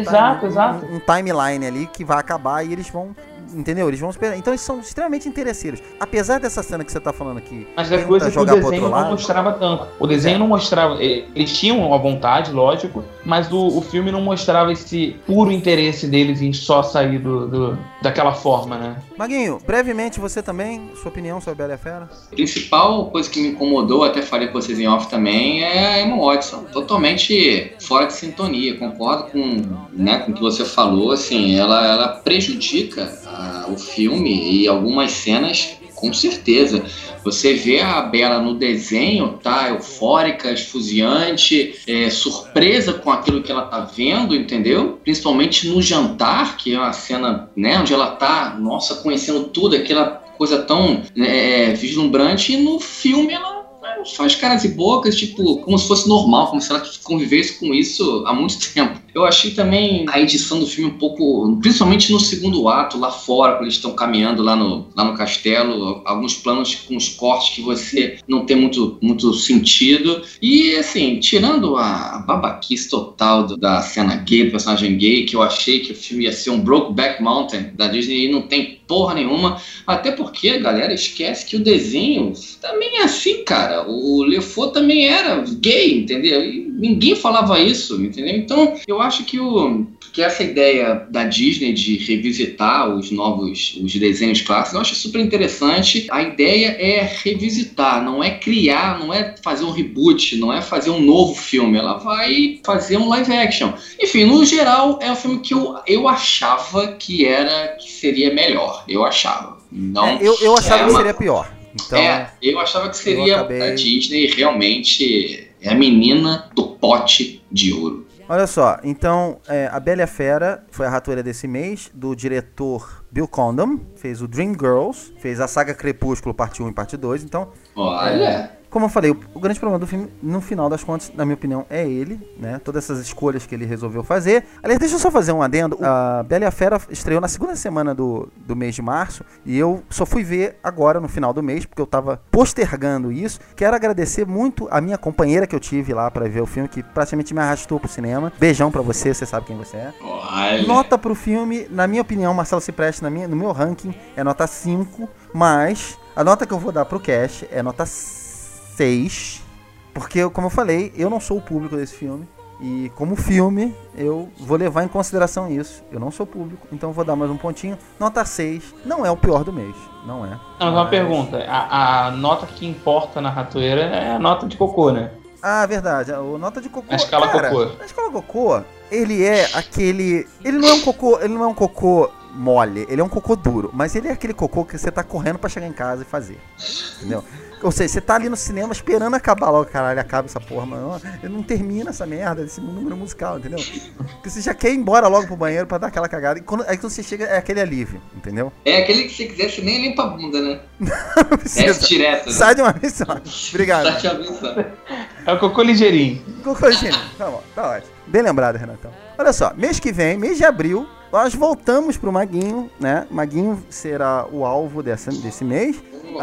um timeline ali que vai acabar e eles vão... Entendeu? Eles vão esperar. Então eles são extremamente interesseiros. Apesar dessa cena que você tá falando aqui. Mas é coisa que o desenho não mostrava tanto. O desenho não mostrava. Eles tinham a vontade, lógico, mas o filme não mostrava esse puro interesse deles em só sair daquela forma, né? Maguinho, brevemente você também, sua opinião sobre Bela e a Fera? A principal coisa que me incomodou, até falei com vocês em off também, é a Emma Watson. Totalmente fora de sintonia. Concordo com o que você falou. Assim, ela prejudica o filme e algumas cenas, com certeza. Você vê a Bella no desenho, tá eufórica, esfuziante, surpresa com aquilo que ela tá vendo, entendeu? Principalmente no jantar, que é uma cena, né, onde ela tá, nossa, conhecendo tudo, aquela coisa tão vislumbrante, e no filme ela faz caras e bocas, tipo, como se fosse normal, como se ela convivesse com isso há muito tempo. Eu achei também a edição do filme um pouco, principalmente no segundo ato, lá fora, quando eles estão caminhando lá no castelo, alguns planos com os cortes que você não tem muito sentido. E, assim, tirando a babaquice total da cena gay, do personagem gay, que eu achei que o filme ia ser um Brokeback Mountain da Disney, e não tem porra nenhuma, até porque a galera esquece que o desenho também é assim, cara. O LeFou também era gay, entendeu? E ninguém falava isso, entendeu? Então, eu acho que essa ideia da Disney de revisitar os desenhos clássicos, eu acho super interessante. A ideia é revisitar, não é criar, não é fazer um reboot, não é fazer um novo filme, ela vai fazer um live action. Enfim, no geral, é um filme que eu achava que seria melhor, eu achava. Não, eu achava que seria pior. Então, eu achava que seria a Disney realmente é a menina do pote de ouro. Olha só, então, A Bela e a Fera foi a ratoeira desse mês, do diretor Bill Condon, fez o Dreamgirls, fez a saga Crepúsculo parte 1 e parte 2, então... Olha... Como eu falei, o grande problema do filme, no final das contas, na minha opinião, é ele, né? Todas essas escolhas que ele resolveu fazer. Aliás, deixa eu só fazer um adendo. A Bela e a Fera estreou na segunda semana do mês de março e eu só fui ver agora, no final do mês, porque eu tava postergando isso. Quero agradecer muito a minha companheira que eu tive lá pra ver o filme, que praticamente me arrastou pro cinema. Beijão pra você sabe quem você é. Olha. Nota pro filme, na minha opinião, Marcelo Cipreste, no meu ranking, é nota 5, mas a nota que eu vou dar pro Cash é nota 6, porque, como eu falei, eu não sou o público desse filme. E como filme, eu vou levar em consideração isso. Eu não sou público, então eu vou dar mais um pontinho. Nota 6, não é o pior do mês, não é. Não, mas uma pergunta, a nota que importa na ratoeira é a nota de cocô, né? Ah, verdade, a nota de cocô. A escala cocô. A escala cocô, ele é aquele... Ele não é um cocô mole, ele é um cocô duro, mas ele é aquele cocô que você tá correndo pra chegar em casa e fazer, entendeu? Ou seja, você tá ali no cinema esperando acabar logo, caralho, acaba essa porra, mano. Não termina essa merda, esse número musical, entendeu? Porque você já quer ir embora logo pro banheiro pra dar aquela cagada. E aí quando você chega, é aquele alívio, entendeu? É aquele que você quiser, você nem limpa a bunda, né? Não precisa. Desce direto. Né? Sai de uma vez só. Obrigado. Sai de uma vez só. É o cocô ligeirinho. Cocô ligeirinho. Tá bom, tá ótimo. Bem lembrado, Renatão. Olha só, mês que vem, mês de abril, nós voltamos pro Maguinho, né? Maguinho será o alvo desse mês.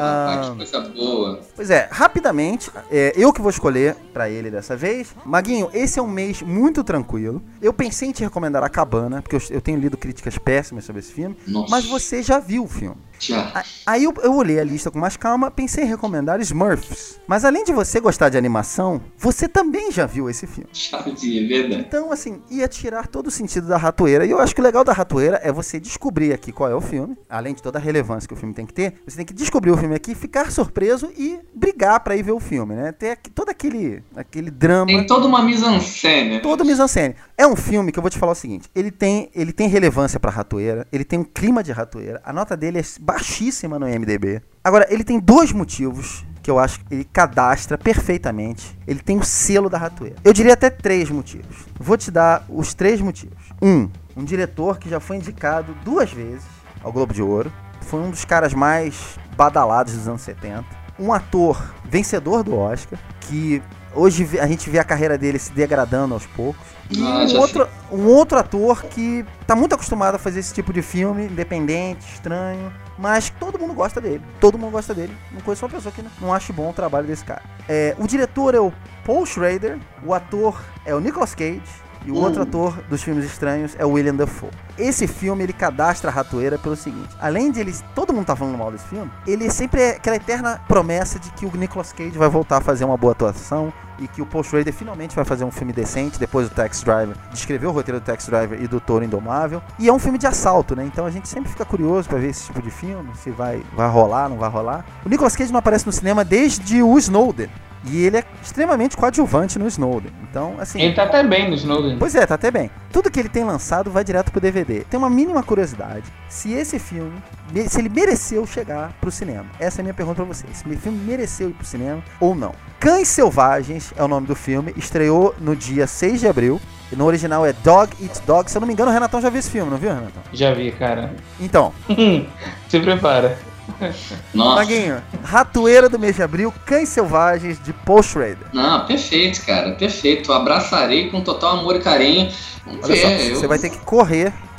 Coisa boa. Pois é, rapidamente, eu que vou escolher pra ele dessa vez. Maguinho, esse é um mês muito tranquilo. Eu pensei em te recomendar A Cabana, porque eu tenho lido críticas péssimas sobre esse filme. Nossa. Mas você já viu o filme. Já. Aí eu olhei a lista com mais calma, pensei em recomendar Smurfs. Mas além de você gostar de animação, você também já viu esse filme. Já vi, é verdade. Então, assim, ia tirar todo o sentido da ratoeira. E eu acho que o legal da ratoeira é você descobrir aqui qual é o filme. Além de toda a relevância que o filme tem que ter, você tem que descobrir o filme aqui, ficar surpreso e brigar pra ir ver o filme, né? Ter todo aquele drama. Tem toda uma mise-en-scène. Toda mise-en-scène. É um filme que eu vou te falar o seguinte, ele tem relevância pra ratoeira, ele tem um clima de ratoeira, a nota dele é baixíssima no IMDb. Agora, ele tem dois motivos que eu acho que ele cadastra perfeitamente. Ele tem o selo da ratoeira. Eu diria até 3 motivos. Vou te dar os 3 motivos. Um diretor que já foi indicado 2 vezes ao Globo de Ouro. Foi um dos caras mais badalados dos anos 70. Um ator vencedor do Oscar, que hoje a gente vê a carreira dele se degradando aos poucos. E um outro ator que tá muito acostumado a fazer esse tipo de filme, independente, estranho, mas todo mundo gosta dele. Todo mundo gosta dele. Não conheço uma pessoa que não ache bom o trabalho desse cara. O diretor é o Paul Schrader, o ator é o Nicolas Cage, e o outro ator dos filmes estranhos é o William Dafoe. Esse filme, ele cadastra a ratoeira pelo seguinte. Além de todo mundo tá falando mal desse filme, ele sempre é aquela eterna promessa de que o Nicolas Cage vai voltar a fazer uma boa atuação e que o Paul Schrader finalmente vai fazer um filme decente depois do Taxi Driver, de escrever o roteiro do Taxi Driver e do Touro Indomável. E é um filme de assalto, né? Então a gente sempre fica curioso pra ver esse tipo de filme, se vai rolar, não vai rolar. O Nicolas Cage não aparece no cinema desde o Snowden. E ele é extremamente coadjuvante no Snowden. Então, assim... Ele tá até bem no Snowden. Pois é, tá até bem. Tudo que ele tem lançado vai direto pro DVD. Tem uma mínima curiosidade. Se esse filme, se ele mereceu chegar pro cinema. Essa é a minha pergunta pra você. Esse filme mereceu ir pro cinema ou não? Cães Selvagens é o nome do filme. Estreou no dia 6 de abril. E no original é Dog Eat Dog. Se eu não me engano, o Renatão já viu esse filme, não viu, Renatão? Já vi, cara. Então. Se prepara. Nossa. Maguinho, ratoeira do mês de abril, Cães Selvagens, de Paul Schrader. Não, perfeito, cara, perfeito. Abraçarei com total amor e carinho. Vamos Olha ver. só, você vai ter que correr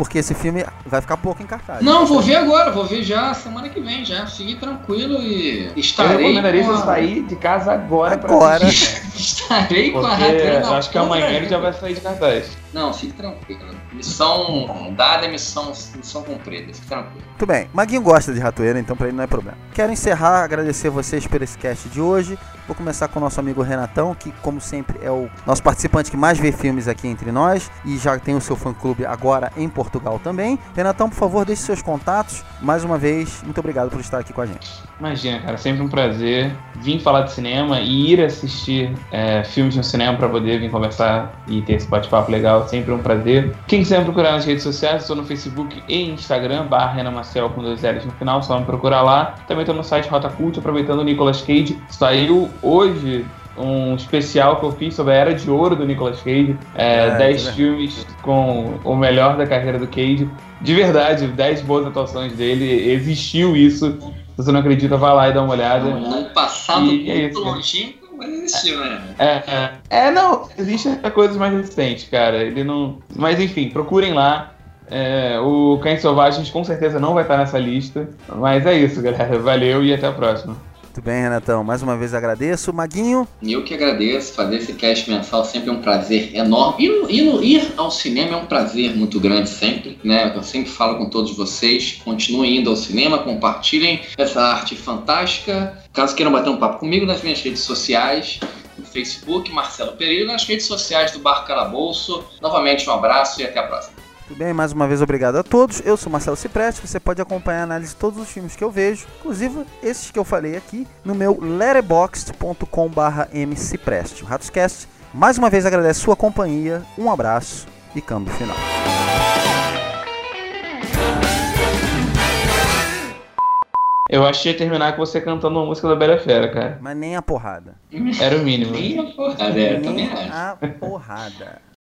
porque esse filme vai ficar pouco em cartaz. Não, vou ver agora, vou ver já semana que vem, já. Fique tranquilo e Eu estarei recomendaria com você sair de casa agora. Agora. Estarei com a Porque Ratena na eu acho que ponta amanhã da ele já língua. vai sair de cartaz. Não, fique tranquilo. Missão dada, missão cumprida. Fique tranquilo. Muito bem. Maguinho gosta de ratoeira, então pra ele não é problema. Quero encerrar, agradecer vocês por esse cast de hoje. Vou começar com o nosso amigo Renatão, que como sempre é o nosso participante que mais vê filmes aqui entre nós e já tem o seu fã-clube agora em Portugal também. Renatão, por favor, deixe seus contatos. Mais uma vez, muito obrigado por estar aqui com a gente. Imagina, cara, sempre um prazer vir falar de cinema e ir assistir filmes no cinema pra poder vir conversar e ter esse bate-papo legal, sempre um prazer. Quem quiser me procurar nas redes sociais, estou no Facebook e Instagram, @RenanMarcel com 2 L's no final, só me procurar lá. Também estou no site Rota Cult, aproveitando o Nicolas Cage. Saiu hoje um especial que eu fiz sobre a Era de Ouro do Nicolas Cage, 10 filmes com o melhor da carreira do Cage. De verdade, 10 boas atuações dele, existiu isso. Se você não acredita, vai lá e dá uma olhada. Num passado E é muito isso, né? longínquo, mas existiu, né? Não, existem coisas mais recentes, cara. Ele não. Mas enfim, procurem lá. O Cães Selvagens com certeza não vai estar nessa lista. Mas é isso, galera. Valeu e até a próxima. Muito bem, Renatão. Mais uma vez agradeço. Maguinho. Eu que agradeço. Fazer esse cast mensal sempre é um prazer enorme. Ir ao cinema é um prazer muito grande sempre, né? Eu sempre falo com todos vocês. Continuem indo ao cinema, compartilhem essa arte fantástica. Caso queiram bater um papo comigo nas minhas redes sociais, no Facebook, Marcelo Pereira, nas redes sociais do Barco Calabouço. Novamente um abraço e até a próxima. Tudo bem, mais uma vez obrigado a todos. Eu sou Marcelo Cipreste, você pode acompanhar a análise de todos os filmes que eu vejo, inclusive esses que eu falei aqui, no meu letterboxd.com/mcipreste. O Ratoscast, mais uma vez agradece sua companhia, um abraço e câmbio final. Eu achei terminar com você cantando uma música da Bela Fera, cara. Mas nem a porrada. Era o mínimo. Nem a porrada, também acho. A porrada.